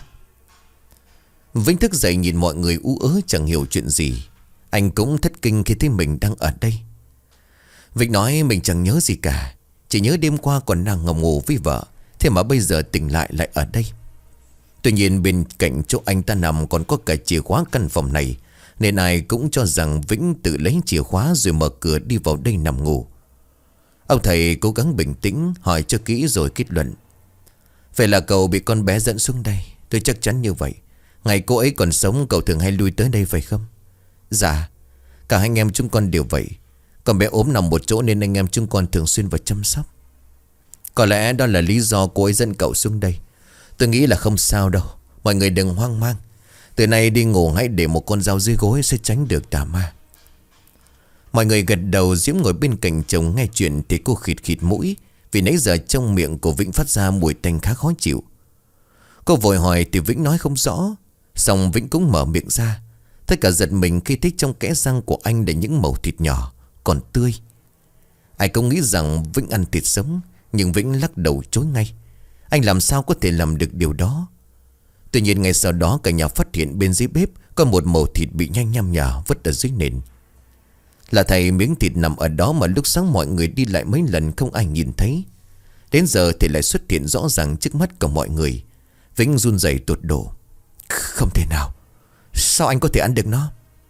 Vĩnh thức dậy nhìn mọi người ú ớ chẳng hiểu chuyện gì. Anh cũng thất kinh khi thấy mình đang ở đây. Vĩnh nói mình chẳng nhớ gì cả, chỉ nhớ đêm qua còn đang ngủ ngủ với vợ, thế mà bây giờ tỉnh lại lại ở đây. Tuy nhiên bên cạnh chỗ anh ta nằm còn có cả chìa khóa căn phòng này, nên ai cũng cho rằng Vĩnh tự lấy chìa khóa rồi mở cửa đi vào đây nằm ngủ. Ông thầy cố gắng bình tĩnh hỏi cho kỹ rồi kết luận: phải là cậu bị con bé dẫn xuống đây. Tôi chắc chắn như vậy. Ngày cô ấy còn sống cậu thường hay lui tới đây phải không? Dạ, cả hai anh em chúng con đều vậy. Con bé ốm nằm một chỗ nên anh em chúng con thường xuyên vào chăm sóc. Có lẽ đó là lý do cô ấy dẫn cậu xuống đây. Tôi nghĩ là không sao đâu, mọi người đừng hoang mang. Từ nay đi ngủ hãy để một con dao dưới gối sẽ tránh được tà ma. Mọi người gật đầu. Diễm ngồi bên cạnh chồng nghe chuyện thì cô khịt khịt mũi, vì nãy giờ trong miệng của Vĩnh phát ra mùi tanh khá khó chịu. Cô vội hỏi thì Vĩnh nói không rõ. Xong Vĩnh cũng mở miệng ra. Tất cả giật mình khi thấy trong kẽ răng của anh là những mẩu thịt nhỏ còn tươi. Ai cũng nghĩ rằng Vĩnh ăn thịt sống, nhưng Vĩnh lắc đầu chối ngay. Anh làm sao có thể làm được điều đó. Tuy nhiên ngay sau đó cả nhà phát hiện bên dưới bếp có một mẩu thịt bị nhanh nhăm nhở vứt ở dưới nền. Là thầy miếng thịt nằm ở đó mà lúc sáng mọi người đi lại mấy lần không ai nhìn thấy. Đến giờ thì lại xuất hiện rõ ràng trước mắt của mọi người. Vĩnh run rẩy tột độ: không thể nào, sao anh có thể ăn được nó?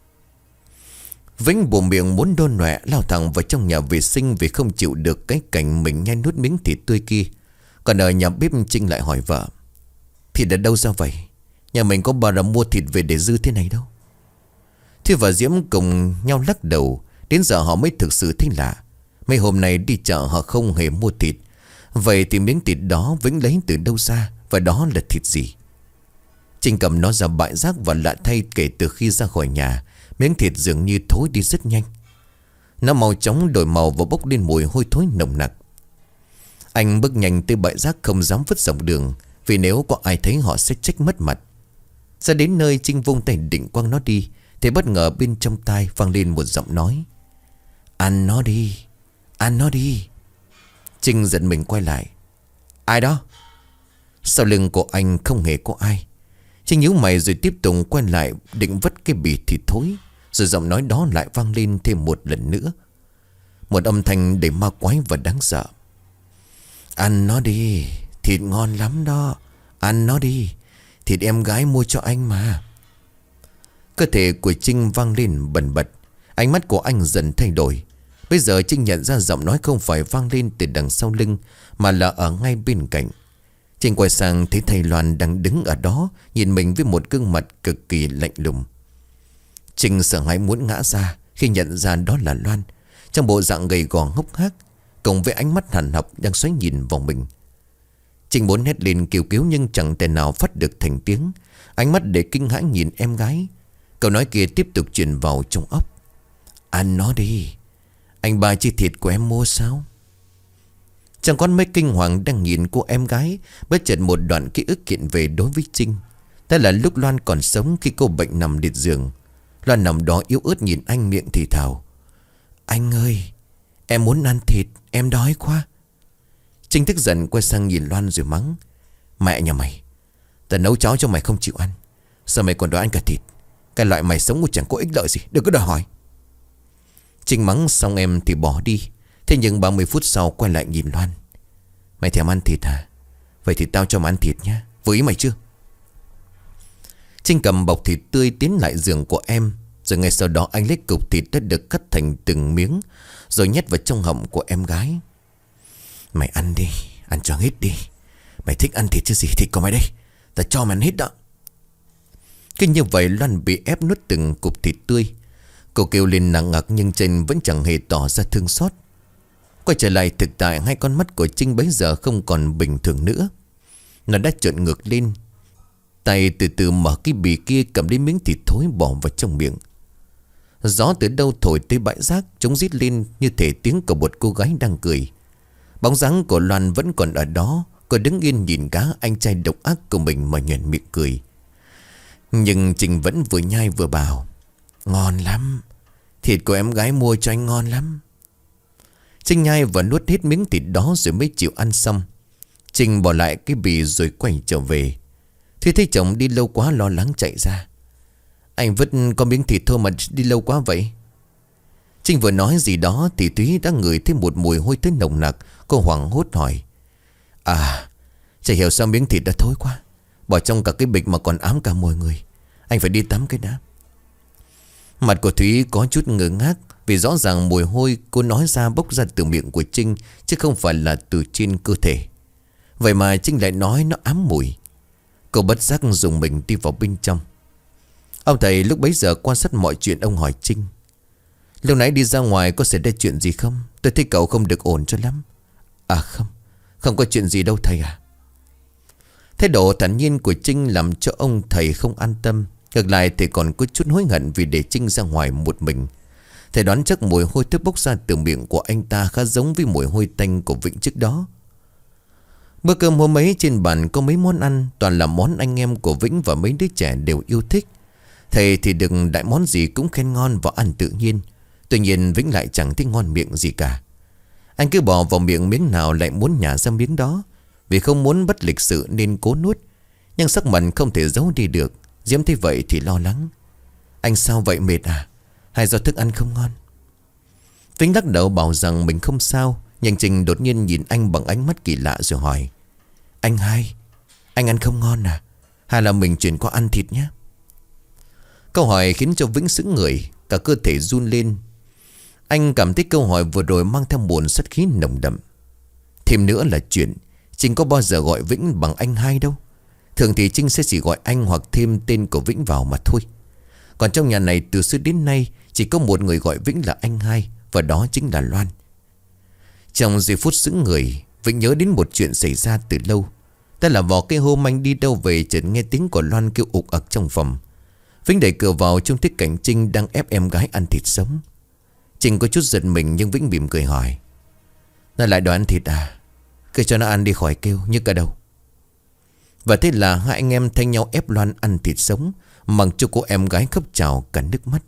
Vĩnh bụng miệng muốn đôn nọe lao thẳng vào trong nhà vệ sinh vì không chịu được cái cảnh mình nhai nuốt miếng thịt tươi kia. Còn ở nhà bếp Trinh lại hỏi vợ: thịt ở đâu ra vậy? Nhà mình có bao giờ mua thịt về để dư thế này đâu. Thi và Diễm cùng nhau lắc đầu. Đến giờ họ mới thực sự thấy lạ. Mấy hôm nay đi chợ họ không hề mua thịt. Vậy thì miếng thịt đó Vĩnh lấy từ đâu ra, và đó là thịt gì? Trinh cầm nó ra bãi rác và lạ thay kể từ khi ra khỏi nhà, miếng thịt dường như thối đi rất nhanh. Nó màu chóng đổi màu và bốc lên mùi hôi thối nồng nặc. Anh bước nhanh tới bãi rác không dám vứt dọc đường, vì nếu có ai thấy họ sẽ trách mất mặt. Ra đến nơi Trinh vung tay định quăng nó đi, thì bất ngờ bên trong tai vang lên một giọng nói: ăn nó đi, ăn nó đi. Trinh giật mình quay lại: ai đó? Sau lưng của anh không hề có ai. Trinh nhíu mày rồi tiếp tục quay lại định vứt cái bì thịt thối. Rồi giọng nói đó lại vang lên thêm một lần nữa, một âm thanh đầy ma quái và đáng sợ: ăn nó đi, thịt ngon lắm đó. Ăn nó đi, thịt em gái mua cho anh mà. Cơ thể của Trinh vang lên bần bật. Ánh mắt của anh dần thay đổi. Bây giờ Trinh nhận ra giọng nói không phải vang lên từ đằng sau lưng, mà là ở ngay bên cạnh. Trinh quay sang thấy thầy Loan đang đứng ở đó, nhìn mình với một gương mặt cực kỳ lạnh lùng. Trinh sợ hãi muốn ngã ra khi nhận ra đó là Loan, trong bộ dạng gầy gò hốc hác, cùng với ánh mắt hằn học đang xoáy nhìn vào mình. Trinh muốn hét lên kêu cứu nhưng chẳng thể nào phát được thành tiếng. Ánh mắt để kinh hãi nhìn em gái. Câu nói kia tiếp tục truyền vào trong óc. Ăn nó đi. Anh ba chi thịt của em mua sao? Chẳng con mấy kinh hoàng đang nhìn cô em gái. Bất chợt một đoạn ký ức hiện về đối với Trinh. Đó là lúc Loan còn sống khi cô bệnh nằm liệt giường. Loan nằm đó yếu ớt nhìn anh miệng thì thào. Anh ơi, em muốn ăn thịt, em đói quá. Trinh tức giận quay sang nhìn Loan rồi mắng. Mẹ nhà mày, tao nấu cháo cho mày không chịu ăn, sao mày còn đòi ăn cả thịt? Cái loại mày sống cũng chẳng có ích lợi gì, đừng có đòi hỏi. Trinh mắng xong em thì bỏ đi. Thế nhưng ba mươi phút sau quay lại nhìn Loan. Mày thèm ăn thịt hả? Vậy thì tao cho mày ăn thịt nhá, vừa ý mày chưa? Trinh cầm bọc thịt tươi tiến lại giường của em. Rồi ngay sau đó anh lấy cục thịt đã được cắt thành từng miếng, rồi nhét vào trong họng của em gái. Mày ăn đi, ăn cho hết đi. Mày thích ăn thịt chứ gì, thịt của mày đây, tao cho mày ăn hết đó. Cứ như vậy Loan bị ép nuốt từng cục thịt tươi. Cô kêu lên nặng ngặc nhưng Trinh vẫn chẳng hề tỏ ra thương xót. Quay trở lại thực tại, hai con mắt của Trinh bấy giờ không còn bình thường nữa. Nó đã trợn ngược lên. Tay từ từ mở cái bì kia cầm lấy miếng thịt thối bỏ vào trong miệng. Gió từ đâu thổi tới bãi rác, trống rít lên như thể tiếng của một cô gái đang cười. Bóng dáng của Loan vẫn còn ở đó. Cô đứng yên nhìn cá anh trai độc ác của mình mà nhoẻn miệng cười. Nhưng Trinh vẫn vừa nhai vừa bảo. Ngon lắm, thịt của em gái mua cho anh ngon lắm. Trinh nhai và nuốt hết miếng thịt đó rồi mới chịu ăn xong. Trinh bỏ lại cái bì rồi quay trở về. Thúy thấy chồng đi lâu quá lo lắng chạy ra. Anh vứt có miếng thịt thôi mà đi lâu quá vậy? Trinh vừa nói gì đó thì Thúy đã ngửi thấy một mùi hôi thối nồng nặc. Cô hoảng hốt hỏi. À, chả hiểu sao miếng thịt đã thối quá, bỏ trong cả cái bịch mà còn ám cả mùi người. Anh phải đi tắm cái đã. Mặt của Thúy có chút ngơ ngác, vì rõ ràng mùi hôi cô nói ra bốc ra từ miệng của Trinh, chứ không phải là từ trên cơ thể. Vậy mà Trinh lại nói nó ám mùi. Cô bất giác dùng mình đi vào bên trong. Ông thầy lúc bấy giờ quan sát mọi chuyện. Ông hỏi Trinh. Lúc nãy đi ra ngoài có xảy ra chuyện gì không? Tôi thấy cậu không được ổn cho lắm. À không, không có chuyện gì đâu thầy à. Thái độ thản nhiên của Trinh làm cho ông thầy không an tâm. Ngược lại thì còn có chút hối hận vì để Trinh ra ngoài một mình. Thầy đoán chắc mùi hôi thối bốc ra từ miệng của anh ta khá giống với mùi hôi tanh của Vĩnh trước đó. Bữa cơm hôm ấy trên bàn có mấy món ăn, toàn là món anh em của Vĩnh và mấy đứa trẻ đều yêu thích. Thầy thì đừng đại món gì cũng khen ngon và ăn tự nhiên. Tuy nhiên Vĩnh lại chẳng thấy ngon miệng gì cả. Anh cứ bỏ vào miệng miếng nào lại muốn nhả ra miếng đó. Vì không muốn bất lịch sự nên cố nuốt. Nhưng sắc mặt không thể giấu đi được. Diễm thấy vậy thì lo lắng. Anh sao vậy, mệt à? Hay do thức ăn không ngon? Vĩnh lắc đầu bảo rằng mình không sao. Nhưng Trinh đột nhiên nhìn anh bằng ánh mắt kỳ lạ rồi hỏi. Anh hai, anh ăn không ngon à? Hay là mình chuyển qua ăn thịt nhé? Câu hỏi khiến cho Vĩnh sững người, cả cơ thể run lên. Anh cảm thấy câu hỏi vừa rồi mang theo một sát khí nồng đậm. Thêm nữa là chuyện Trinh có bao giờ gọi Vĩnh bằng anh hai đâu. Thường thì Trinh sẽ chỉ gọi anh hoặc thêm tên của Vĩnh vào mà thôi. Còn trong nhà này từ xưa đến nay chỉ có một người gọi Vĩnh là anh hai, và đó chính là Loan. Trong giây phút sững người, Vĩnh nhớ đến một chuyện xảy ra từ lâu. Đó là vào cái hôm anh đi đâu về chợt nghe tiếng của Loan kêu ục ặc trong phòng. Vĩnh đẩy cửa vào trông thấy cảnh Trinh đang ép em gái ăn thịt sống. Trinh có chút giật mình nhưng Vĩnh mỉm cười hỏi. Nó lại đòi ăn thịt à? Cứ cho nó ăn đi khỏi kêu nhức cả đầu. Và thế là hai anh em thay nhau ép Loan ăn thịt sống, mặc cho cô em gái khóc trào cả nước mắt.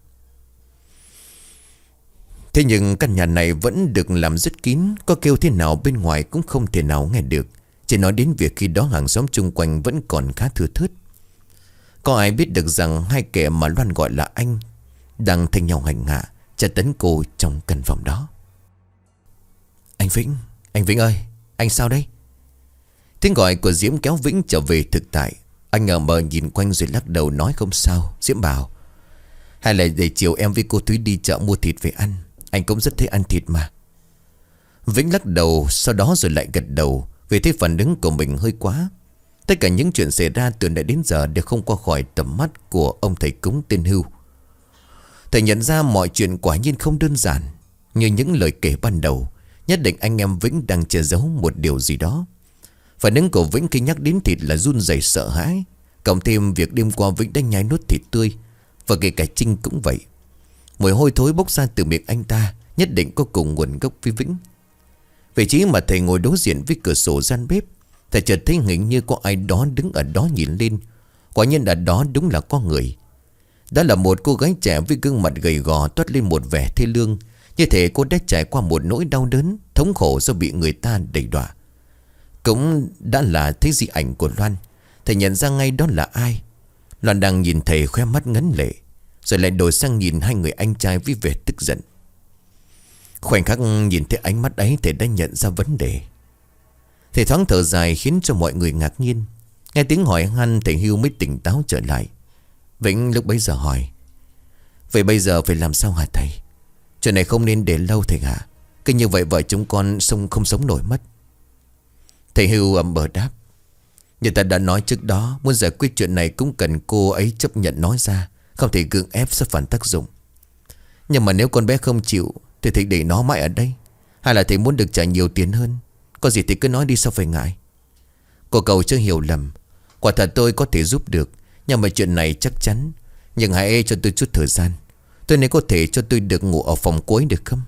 Thế nhưng căn nhà này vẫn được làm rất kín. Có kêu thế nào bên ngoài cũng không thể nào nghe được. Chỉ nói đến việc khi đó hàng xóm chung quanh vẫn còn khá thưa thớt. Có ai biết được rằng hai kẻ mà Loan gọi là anh đang thay nhau hành hạ, tra tấn cô trong căn phòng đó. Anh Vĩnh, anh Vĩnh ơi, anh sao đấy? Tiếng gọi của Diễm kéo Vĩnh trở về thực tại. Anh ngờ mờ nhìn quanh rồi lắc đầu nói không sao. Diễm bảo, hay là để chiều em với cô Thúy đi chợ mua thịt về ăn. Anh cũng rất thích ăn thịt mà. Vĩnh lắc đầu, sau đó rồi lại gật đầu, vì thấy phản ứng của mình hơi quá. Tất cả những chuyện xảy ra từ nãy đến giờ đều không qua khỏi tầm mắt của ông thầy cúng tên Hưu. Thầy nhận ra mọi chuyện quả nhiên không đơn giản như những lời kể ban đầu. Nhất định anh em Vĩnh đang che giấu một điều gì đó. Phản ứng của Vĩnh khi nhắc đến thịt là run rẩy sợ hãi. Cộng thêm việc đêm qua Vĩnh đã nhai nuốt thịt tươi. Và kể cả Trinh cũng vậy. Mùi hôi thối bốc ra từ miệng anh ta nhất định có cùng nguồn gốc với Vĩnh. Vị trí mà thầy ngồi đối diện với cửa sổ gian bếp, thầy chợt thấy hình như có ai đó đứng ở đó nhìn lên. Quả nhiên ở đó đúng là có người. Đó là một cô gái trẻ với gương mặt gầy gò toát lên một vẻ thê lương. Như thể cô đã trải qua một nỗi đau đớn, thống khổ do bị người ta đày đọa. Cũng đã là thấy di ảnh của Loan. Thầy nhận ra ngay đó là ai. Loan đang nhìn thầy khoe mắt ngấn lệ, rồi lại đổi sang nhìn hai người anh trai với vẻ tức giận. Khoảnh khắc nhìn thấy ánh mắt ấy, thầy đã nhận ra vấn đề. Thầy thoáng thở dài khiến cho mọi người ngạc nhiên. Nghe tiếng hỏi han, thầy Hưu mới tỉnh táo trở lại. Vĩnh lúc bấy giờ hỏi: vậy bây giờ phải làm sao hả thầy? Chuyện này không nên để lâu thầy hả? Cứ như vậy vợ chúng con sống không sống nổi mất. Thầy Hưu ậm bờ đáp: như ta đã nói trước đó, muốn giải quyết chuyện này cũng cần cô ấy chấp nhận nói ra, không thể gượng ép sẽ phản tác dụng. Nhưng mà nếu con bé không chịu thì thầy để nó mãi ở đây, hay là thầy muốn được trả nhiều tiền hơn? Có gì thì cứ nói đi, sao phải ngại. Cô cậu chưa hiểu lầm. Quả thật tôi có thể giúp được, nhưng mà chuyện này chắc chắn. Nhưng hãy cho tôi chút thời gian. Tôi nên có thể cho tôi được ngủ ở phòng cuối được không?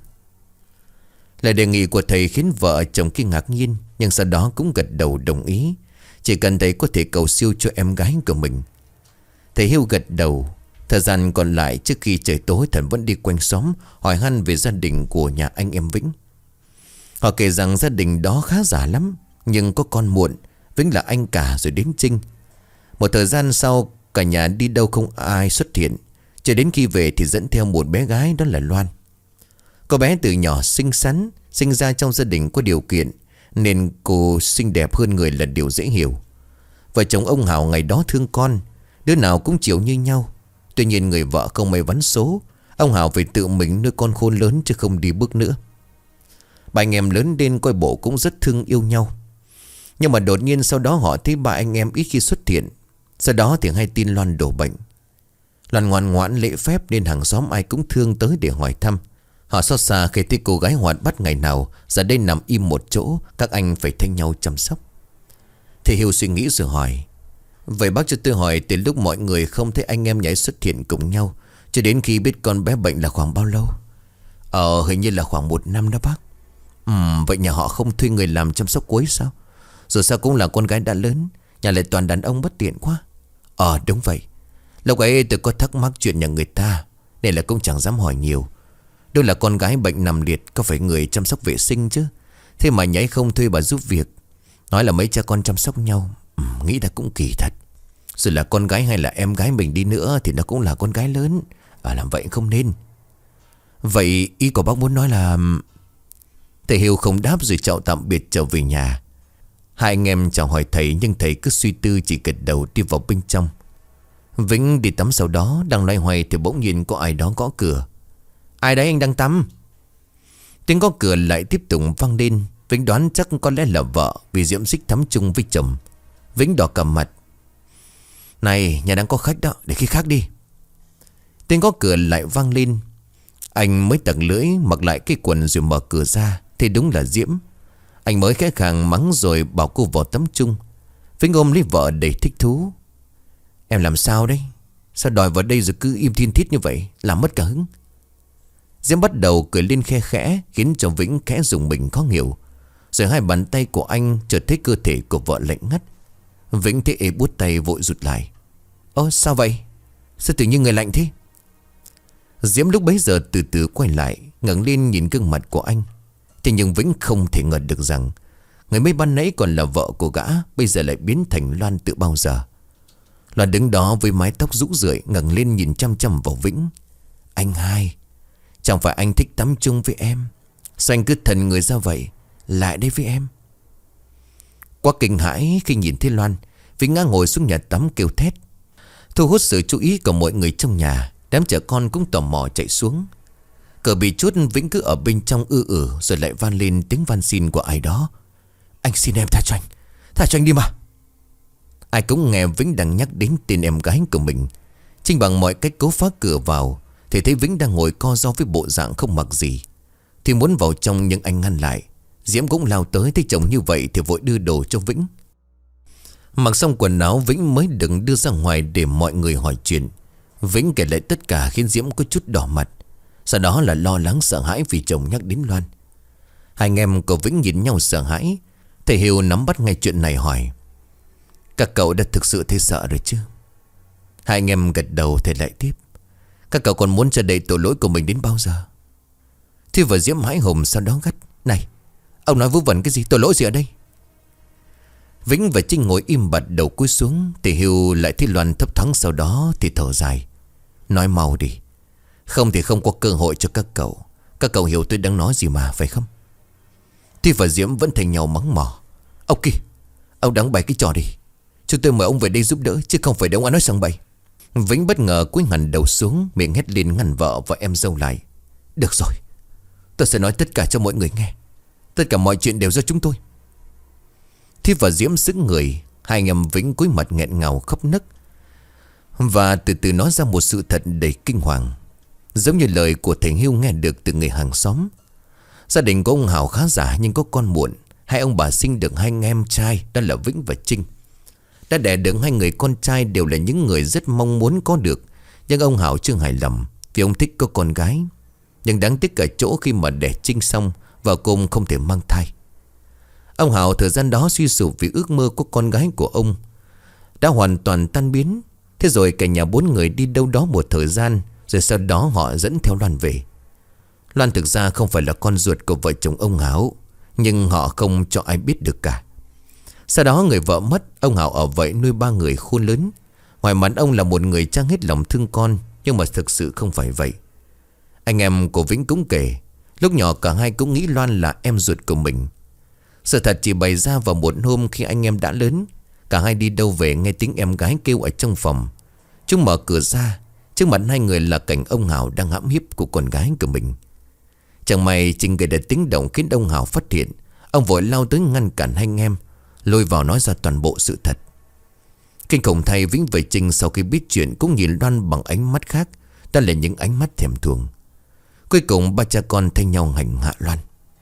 Lời đề nghị của thầy khiến vợ chồng kia ngạc nhiên, nhưng sau đó cũng gật đầu đồng ý. Chỉ cần thầy có thể cầu siêu cho em gái của mình. Thầy Hiếu gật đầu. Thời gian còn lại trước khi trời tối, Thần vẫn đi quanh xóm hỏi han về gia đình của nhà anh em Vĩnh. Họ kể rằng gia đình đó khá giả lắm, nhưng có con muộn. Vĩnh là anh cả rồi đến Trinh. Một thời gian sau, cả nhà đi đâu không ai xuất hiện. Cho đến khi về thì dẫn theo một bé gái, đó là Loan. Cô bé từ nhỏ xinh xắn, sinh ra trong gia đình có điều kiện, nên cô xinh đẹp hơn người là điều dễ hiểu. Vợ chồng ông Hào ngày đó thương con, đứa nào cũng chịu như nhau. Tuy nhiên người vợ không may mắn số, ông Hào phải tự mình nuôi con khôn lớn chứ không đi bước nữa. Ba anh em lớn lên coi bộ cũng rất thương yêu nhau. Nhưng mà đột nhiên sau đó họ thấy ba anh em ít khi xuất hiện. Sau đó thì hay tin Loan đổ bệnh. Loan ngoan ngoãn lễ phép nên hàng xóm ai cũng thương tới để hỏi thăm. Họ xót xa khi thấy cô gái hoạt bát ngày nào giờ đây nằm im một chỗ, các anh phải thay nhau chăm sóc. Thì Hiếu suy nghĩ rồi hỏi: vậy bác cho tôi hỏi, từ lúc mọi người không thấy anh em nhảy xuất hiện cùng nhau cho đến khi biết con bé bệnh là khoảng bao lâu? Ờ hình như là khoảng một năm đó bác. Ừm vậy nhà họ không thuê người làm chăm sóc cuối sao? Rồi sao cũng là con gái đã lớn, nhà lại toàn đàn ông bất tiện quá. Ờ đúng vậy. Lúc ấy tôi có thắc mắc chuyện nhà người ta, nên là cũng chẳng dám hỏi nhiều. Đâu là con gái bệnh nằm liệt, có phải người chăm sóc vệ sinh chứ. Thế mà nhảy không thuê bà giúp việc, nói là mấy cha con chăm sóc nhau. ừ, Nghĩ là cũng kỳ thật. Rồi là con gái hay là em gái mình đi nữa thì nó cũng là con gái lớn. À làm vậy không nên. Vậy ý của bác muốn nói là... Thầy Hiếu không đáp rồi chào tạm biệt trở về nhà. Hai anh em chào hỏi thầy, nhưng thầy cứ suy tư chỉ gật đầu đi vào bên trong. Vĩnh đi tắm sau đó, đang loay hoay thì bỗng nhiên có ai đó gõ cửa. Ai đấy anh đang tắm? Tiếng gõ cửa lại tiếp tục vang lên. Vĩnh đoán chắc có lẽ là vợ, vì Diễm Xích thắm chung với chồng. Vĩnh đỏ cả mặt. Này, nhà đang có khách đó, để khi khác đi. Tiếng gõ cửa lại vang lên. Anh mới tặc lưỡi mặc lại cái quần rồi mở cửa ra thì đúng là Diễm. Anh mới khẽ khàng mắng rồi bảo cô vào tắm chung. Vĩnh ôm lấy vợ đầy thích thú. Em làm sao đấy? Sao đòi vào đây rồi cứ im thiên thiết như vậy, làm mất cả hứng. Diễm bắt đầu cười lên khe khẽ, khiến cho Vĩnh khẽ dùng mình khó hiểu. Rồi hai bàn tay của anh chợt thấy cơ thể của vợ lạnh ngắt. Vĩnh thấy ê buốt tay vội rụt lại. Ơ sao vậy? Sao tự nhiên người lạnh thế? Diễm lúc bấy giờ từ từ quay lại, ngẩng lên nhìn gương mặt của anh. Thế nhưng Vĩnh không thể ngờ được rằng người mấy ban nãy còn là vợ của gã, bây giờ lại biến thành Loan từ bao giờ. Loan đứng đó với mái tóc rũ rượi, ngẩng lên nhìn chăm chăm vào Vĩnh. Anh hai, chẳng phải anh thích tắm chung với em? Sao anh cứ thần người ra vậy? Lại đây với em. Quá kinh hãi khi nhìn thấy Loan, Vĩnh ngã ngồi xuống nhà tắm kêu thét, thu hút sự chú ý của mọi người trong nhà. Đám trẻ con cũng tò mò chạy xuống. Cờ bị chút, Vĩnh cứ ở bên trong ư ử, rồi lại van lên tiếng van xin của ai đó. Anh xin em tha cho anh, tha cho anh đi mà. Ai cũng nghe Vĩnh đang nhắc đến tên em gái của mình. Trinh bằng mọi cách cố phá cửa vào, thì thấy Vĩnh đang ngồi co ro với bộ dạng không mặc gì, thì muốn vào trong nhưng anh ngăn lại. Diễm cũng lao tới, thấy chồng như vậy thì vội đưa đồ cho Vĩnh. Mặc xong quần áo, Vĩnh mới đừng đưa ra ngoài để mọi người hỏi chuyện. Vĩnh kể lại tất cả khiến Diễm có chút đỏ mặt. Sau đó là lo lắng sợ hãi vì chồng nhắc đến Loan. Hai anh em của Vĩnh nhìn nhau sợ hãi. Thầy Hiếu nắm bắt ngay chuyện này hỏi: các cậu đã thực sự thấy sợ rồi chứ? Hai anh em gật đầu. Thầy lại tiếp: các cậu còn muốn chờ đợi tội lỗi của mình đến bao giờ? Thi và Diễm hãi hùng, sau đó gắt: này, ông nói vớ vẩn cái gì? Tội lỗi gì ở đây? Vĩnh và Trinh ngồi im bặt, đầu cúi xuống. Thầy Hiếu lại thấy Loan thấp thoáng, sau đó thì thở dài: nói mau đi, không thì không có cơ hội cho các cậu. Các cậu hiểu tôi đang nói gì mà, phải không? Thi và Diễm vẫn thành nhau mắng mỏ: ông kia, ông đáng bày cái trò đi. Chúng tôi mời ông về đây giúp đỡ, chứ không phải để ông ăn nói sằng bậy. Vĩnh bất ngờ cúi hẳn đầu xuống, miệng hét lên ngăn vợ và em dâu lại: được rồi, tôi sẽ nói tất cả cho mọi người nghe. Tất cả mọi chuyện đều do chúng tôi. Thi và Diễm sững người. Hai anh em Vĩnh cúi mặt nghẹn ngào khóc nấc, và từ từ nói ra một sự thật đầy kinh hoàng, giống như lời của thầy Hiếu nghe được từ người hàng xóm. Gia đình của ông Hào khá giả nhưng có con muộn. Hai ông bà sinh được hai anh em trai, đó là Vĩnh và Trinh. Đã đẻ được hai người con trai, đều là những người rất mong muốn có được. Nhưng ông Hào chưa hài lòng vì ông thích có con gái. Nhưng đáng tiếc ở chỗ khi mà đẻ Trinh xong, vợ cô không thể mang thai. Ông Hào thời gian đó suy sụp vì ước mơ của con gái của ông đã hoàn toàn tan biến. Thế rồi cả nhà bốn người đi đâu đó một thời gian, rồi sau đó họ dẫn theo Loan về. Loan thực ra không phải là con ruột của vợ chồng ông Hào, nhưng họ không cho ai biết được cả. Sau đó người vợ mất, ông Hào ở vậy nuôi ba người khôn lớn. Ngoài mặt ông là một người trang hết lòng thương con, nhưng mà thực sự không phải vậy. Anh em của Vĩnh cũng kể, lúc nhỏ cả hai cũng nghĩ Loan là em ruột của mình. Sự thật chỉ bày ra vào một hôm khi anh em đã lớn. Cả hai đi đâu về nghe tiếng em gái kêu ở trong phòng. Chúng mở cửa ra, trước mặt hai người là cảnh ông Hào đang hãm hiếp của con gái của mình. Chẳng may Trinh gây ra tiếng động khiến ông Hào phát hiện. Ông vội lao tới ngăn cản hai anh em, lôi vào nói ra toàn bộ sự thật. Kinh khủng thay, Vĩnh và Trinh sau khi biết chuyện cũng nhìn Loan bằng ánh mắt khác, đó là những ánh mắt thèm thuồng. Cuối cùng ba cha con thay nhau hành hạ Loan.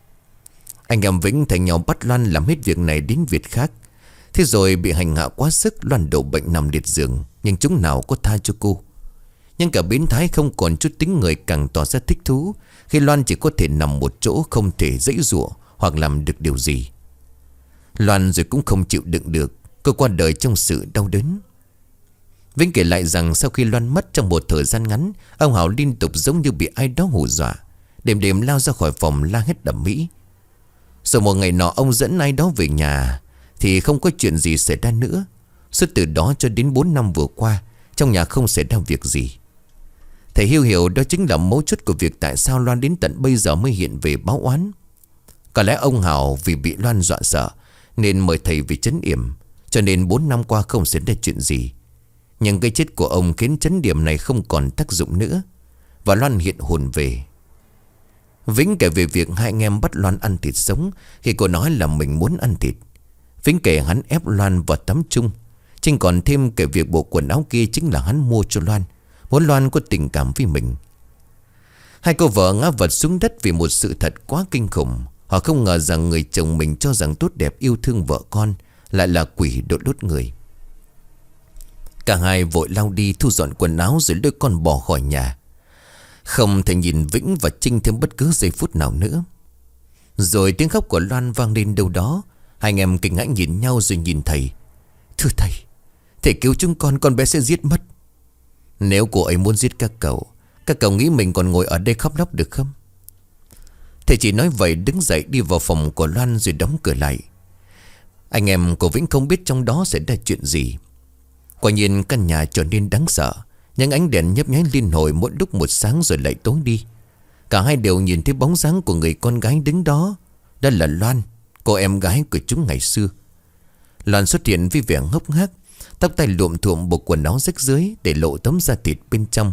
Anh em Vĩnh thay nhau bắt Loan làm hết việc này đến việc khác. Thế rồi bị hành hạ quá sức, Loan đổ bệnh nằm liệt giường, nhưng chúng nào có tha cho cô. Nhưng cả biến thái không còn chút tính người càng tỏ ra thích thú khi Loan chỉ có thể nằm một chỗ, không thể giãy giụa hoặc làm được điều gì. Loan rồi cũng không chịu đựng được, cô qua đời trong sự đau đớn. Vĩnh kể lại rằng sau khi Loan mất, trong một thời gian ngắn, ông Hào liên tục giống như bị ai đó hù dọa, đêm đêm lao ra khỏi phòng la hét đầm mỹ. Rồi một ngày nọ ông dẫn ai đó về nhà thì không có chuyện gì xảy ra nữa. Suốt từ đó cho đến bốn năm vừa qua, trong nhà không xảy ra việc gì. Thầy Hiếu hiểu đó chính là mấu chốt của việc tại sao Loan đến tận bây giờ mới hiện về báo oán. Có lẽ ông Hào vì bị Loan dọa sợ nên mời thầy về trấn yểm, cho nên bốn năm qua không xảy ra chuyện gì. Nhưng cái chết của ông khiến trấn điểm này không còn tác dụng nữa, và Loan hiện hồn về. Vĩnh kể về việc hai anh em bắt Loan ăn thịt sống khi cô nói là mình muốn ăn thịt. Vĩnh kể hắn ép Loan vào tắm chung. Trinh còn thêm kể việc bộ quần áo kia chính là hắn mua cho Loan, muốn Loan có tình cảm với mình. Hai cô vợ ngã vật xuống đất vì một sự thật quá kinh khủng. Họ không ngờ rằng người chồng mình cho rằng tốt đẹp yêu thương vợ con lại là quỷ đốt đốt người. Cả hai vội lao đi thu dọn quần áo rồi lôi con bỏ khỏi nhà, không thể nhìn Vĩnh và Trinh thêm bất cứ giây phút nào nữa. Rồi tiếng khóc của Loan vang lên đâu đó. Hai anh em kinh hãi nhìn nhau rồi nhìn thầy. Thưa thầy, thầy cứu chúng con, con bé sẽ giết mất. Nếu cô ấy muốn giết các cậu, các cậu nghĩ mình còn ngồi ở đây khóc lóc được không? Thầy chỉ nói vậy đứng dậy đi vào phòng của Loan rồi đóng cửa lại. Anh em của Vĩnh không biết trong đó sẽ ra chuyện gì. Quả nhiên căn nhà trở nên đáng sợ. Những ánh đèn nhấp nháy liên hồi mỗi lúc một sáng rồi lại tối đi. Cả hai đều nhìn thấy bóng dáng của người con gái đứng đó. Đó là Loan, cô em gái của chúng ngày xưa. Loan xuất hiện với vẻ ngốc nghếch, tóc tay lụm thuộm, bộ quần áo rách rưới để lộ tấm da thịt bên trong.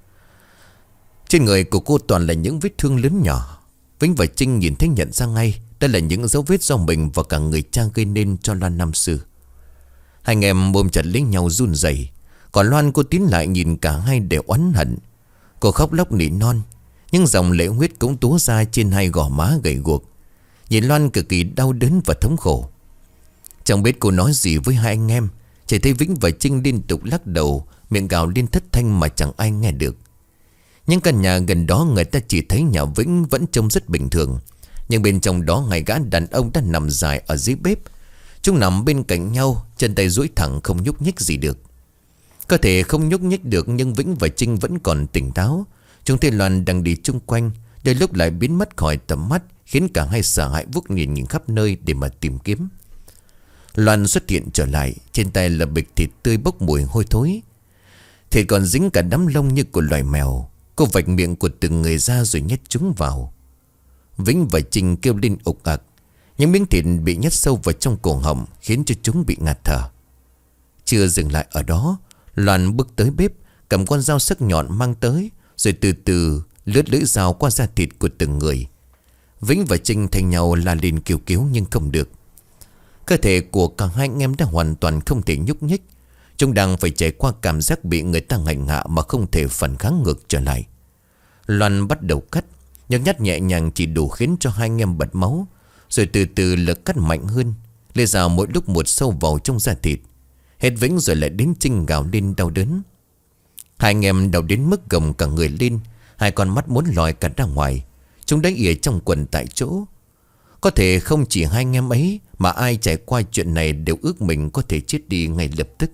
Trên người của cô toàn là những vết thương lớn nhỏ. Vĩnh và Trinh nhìn thấy nhận ra ngay đây là những dấu vết do mình và cả người cha gây nên cho Loan năm xưa. Hai anh em ôm chặt lấy nhau run rẩy. Còn Loan, cô tiến lại nhìn cả hai đều oán hận. Cô khóc lóc nỉ non, nhưng dòng lệ huyết cũng túa ra trên hai gò má gầy guộc. Nhìn Loan cực kỳ đau đớn và thống khổ. Chẳng biết cô nói gì với hai anh em. Chỉ thấy Vĩnh và Trinh liên tục lắc đầu, miệng gào lên thất thanh mà chẳng ai nghe được. Những căn nhà gần đó người ta chỉ thấy nhà Vĩnh vẫn trông rất bình thường, nhưng bên trong đó hai gã đàn ông đã nằm dài ở dưới bếp. Chúng nằm bên cạnh nhau, chân tay duỗi thẳng không nhúc nhích gì được. Cơ thể không nhúc nhích được nhưng Vĩnh và Trinh vẫn còn tỉnh táo. Chúng thấy Loan đang đi chung quanh, đôi lúc lại biến mất khỏi tầm mắt, khiến cả hai sợ hãi vuốt nhìn nhìn khắp nơi để mà tìm kiếm. Loan xuất hiện trở lại, trên tay là bịch thịt tươi bốc mùi hôi thối. Thịt còn dính cả đám lông như của loài mèo. Cô vạch miệng của từng người ra rồi nhét chúng vào. Vĩnh và Trinh kêu lên ục ặc. Những miếng thịt bị nhét sâu vào trong cổ họng, khiến cho chúng bị ngạt thở. Chưa dừng lại ở đó, Loan bước tới bếp, cầm con dao sắc nhọn mang tới, rồi từ từ lướt lưỡi dao qua da thịt của từng người. Vĩnh và Trinh thay nhau la lên kêu cứu nhưng không được. Cơ thể của cả hai anh em đã hoàn toàn không thể nhúc nhích. Chúng đang phải trải qua cảm giác bị người ta hành hạ mà không thể phản kháng ngược trở lại. Loan bắt đầu cắt, nhưng nhát nhẹ nhàng chỉ đủ khiến cho hai anh em bật máu. Rồi từ từ lực cắt mạnh hơn, lê dao mỗi lúc một sâu vào trong da thịt. Hết Vĩnh rồi lại đến Trinh gào lên đau đớn. Hai anh em đau đến mức gồng cả người lên, hai con mắt muốn lòi cả ra ngoài. Chúng đánh ỉa trong quần tại chỗ. Có thể không chỉ hai anh em ấy, mà ai trải qua chuyện này đều ước mình có thể chết đi ngay lập tức.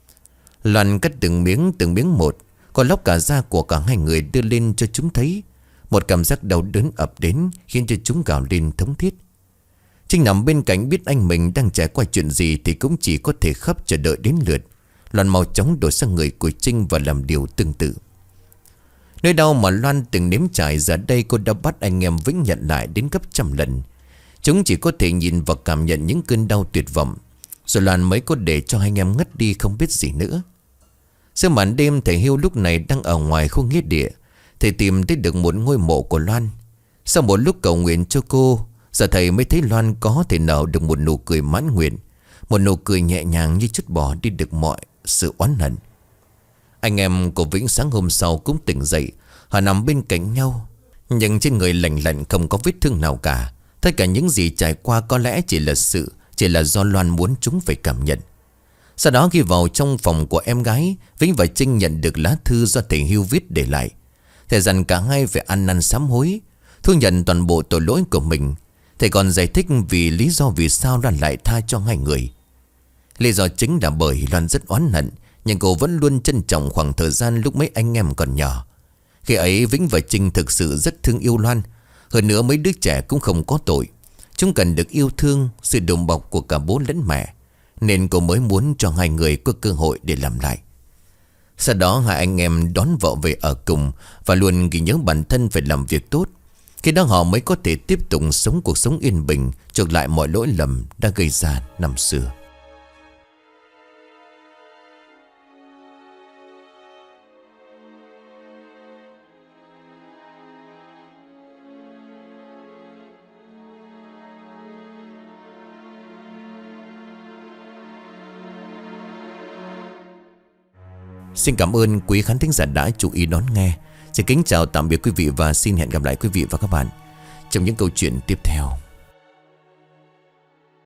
Loan cắt từng miếng từng miếng một, còn lóc cả da của cả hai người đưa lên cho chúng thấy. Một cảm giác đau đớn ập đến, khiến cho chúng gào lên thống thiết. Trinh nằm bên cạnh biết anh mình đang trải qua chuyện gì thì cũng chỉ có thể khóc chờ đợi đến lượt. Loan mau chóng đổ sang người của Trinh và làm điều tương tự. Nơi đau mà Loan từng nếm trải, giờ đây cô đã bắt anh em Vĩnh nhận lại đến gấp trăm lần. Chúng chỉ có thể nhìn và cảm nhận những cơn đau tuyệt vọng. Rồi Loan mới có để cho hai anh em ngất đi không biết gì nữa. Sau màn đêm, thầy Hiếu lúc này đang ở ngoài khu nghĩa địa. Thầy tìm thấy được một ngôi mộ của Loan. Sau một lúc cầu nguyện cho cô, giờ thầy mới thấy Loan có thể nở được một nụ cười mãn nguyện. Một nụ cười nhẹ nhàng như chút bỏ đi được mọi sự oán hận. Anh em của Vĩnh sáng hôm sau cũng tỉnh dậy. Họ nằm bên cạnh nhau, nhưng trên người lạnh lạnh không có vết thương nào cả. Tất cả những gì trải qua có lẽ chỉ là sự Chỉ là do Loan muốn chúng phải cảm nhận. Sau đó khi vào trong phòng của em gái, Vĩnh và Trinh nhận được lá thư do thầy Hiếu viết để lại. Thầy dặn cả hai phải ăn năn sám hối, thu nhận toàn bộ tội lỗi của mình. Thầy còn giải thích vì lý do vì sao Loan lại tha cho hai người. Lý do chính là bởi Loan rất oán hận, nhưng cô vẫn luôn trân trọng khoảng thời gian lúc mấy anh em còn nhỏ. Khi ấy Vĩnh và Trinh thực sự rất thương yêu Loan. Hơn nữa mấy đứa trẻ cũng không có tội. Chúng cần được yêu thương, sự đùm bọc của cả bố lẫn mẹ, nên cô mới muốn cho hai người có cơ hội để làm lại. Sau đó hai anh em đón vợ về ở cùng, và luôn ghi nhớ bản thân phải làm việc tốt. Khi đó họ mới có thể tiếp tục sống cuộc sống yên bình, chuộc lại mọi lỗi lầm đã gây ra năm xưa. Xin cảm ơn quý khán thính giả đã chú ý đón nghe. Xin kính chào tạm biệt quý vị và xin hẹn gặp lại quý vị và các bạn trong những câu chuyện tiếp theo.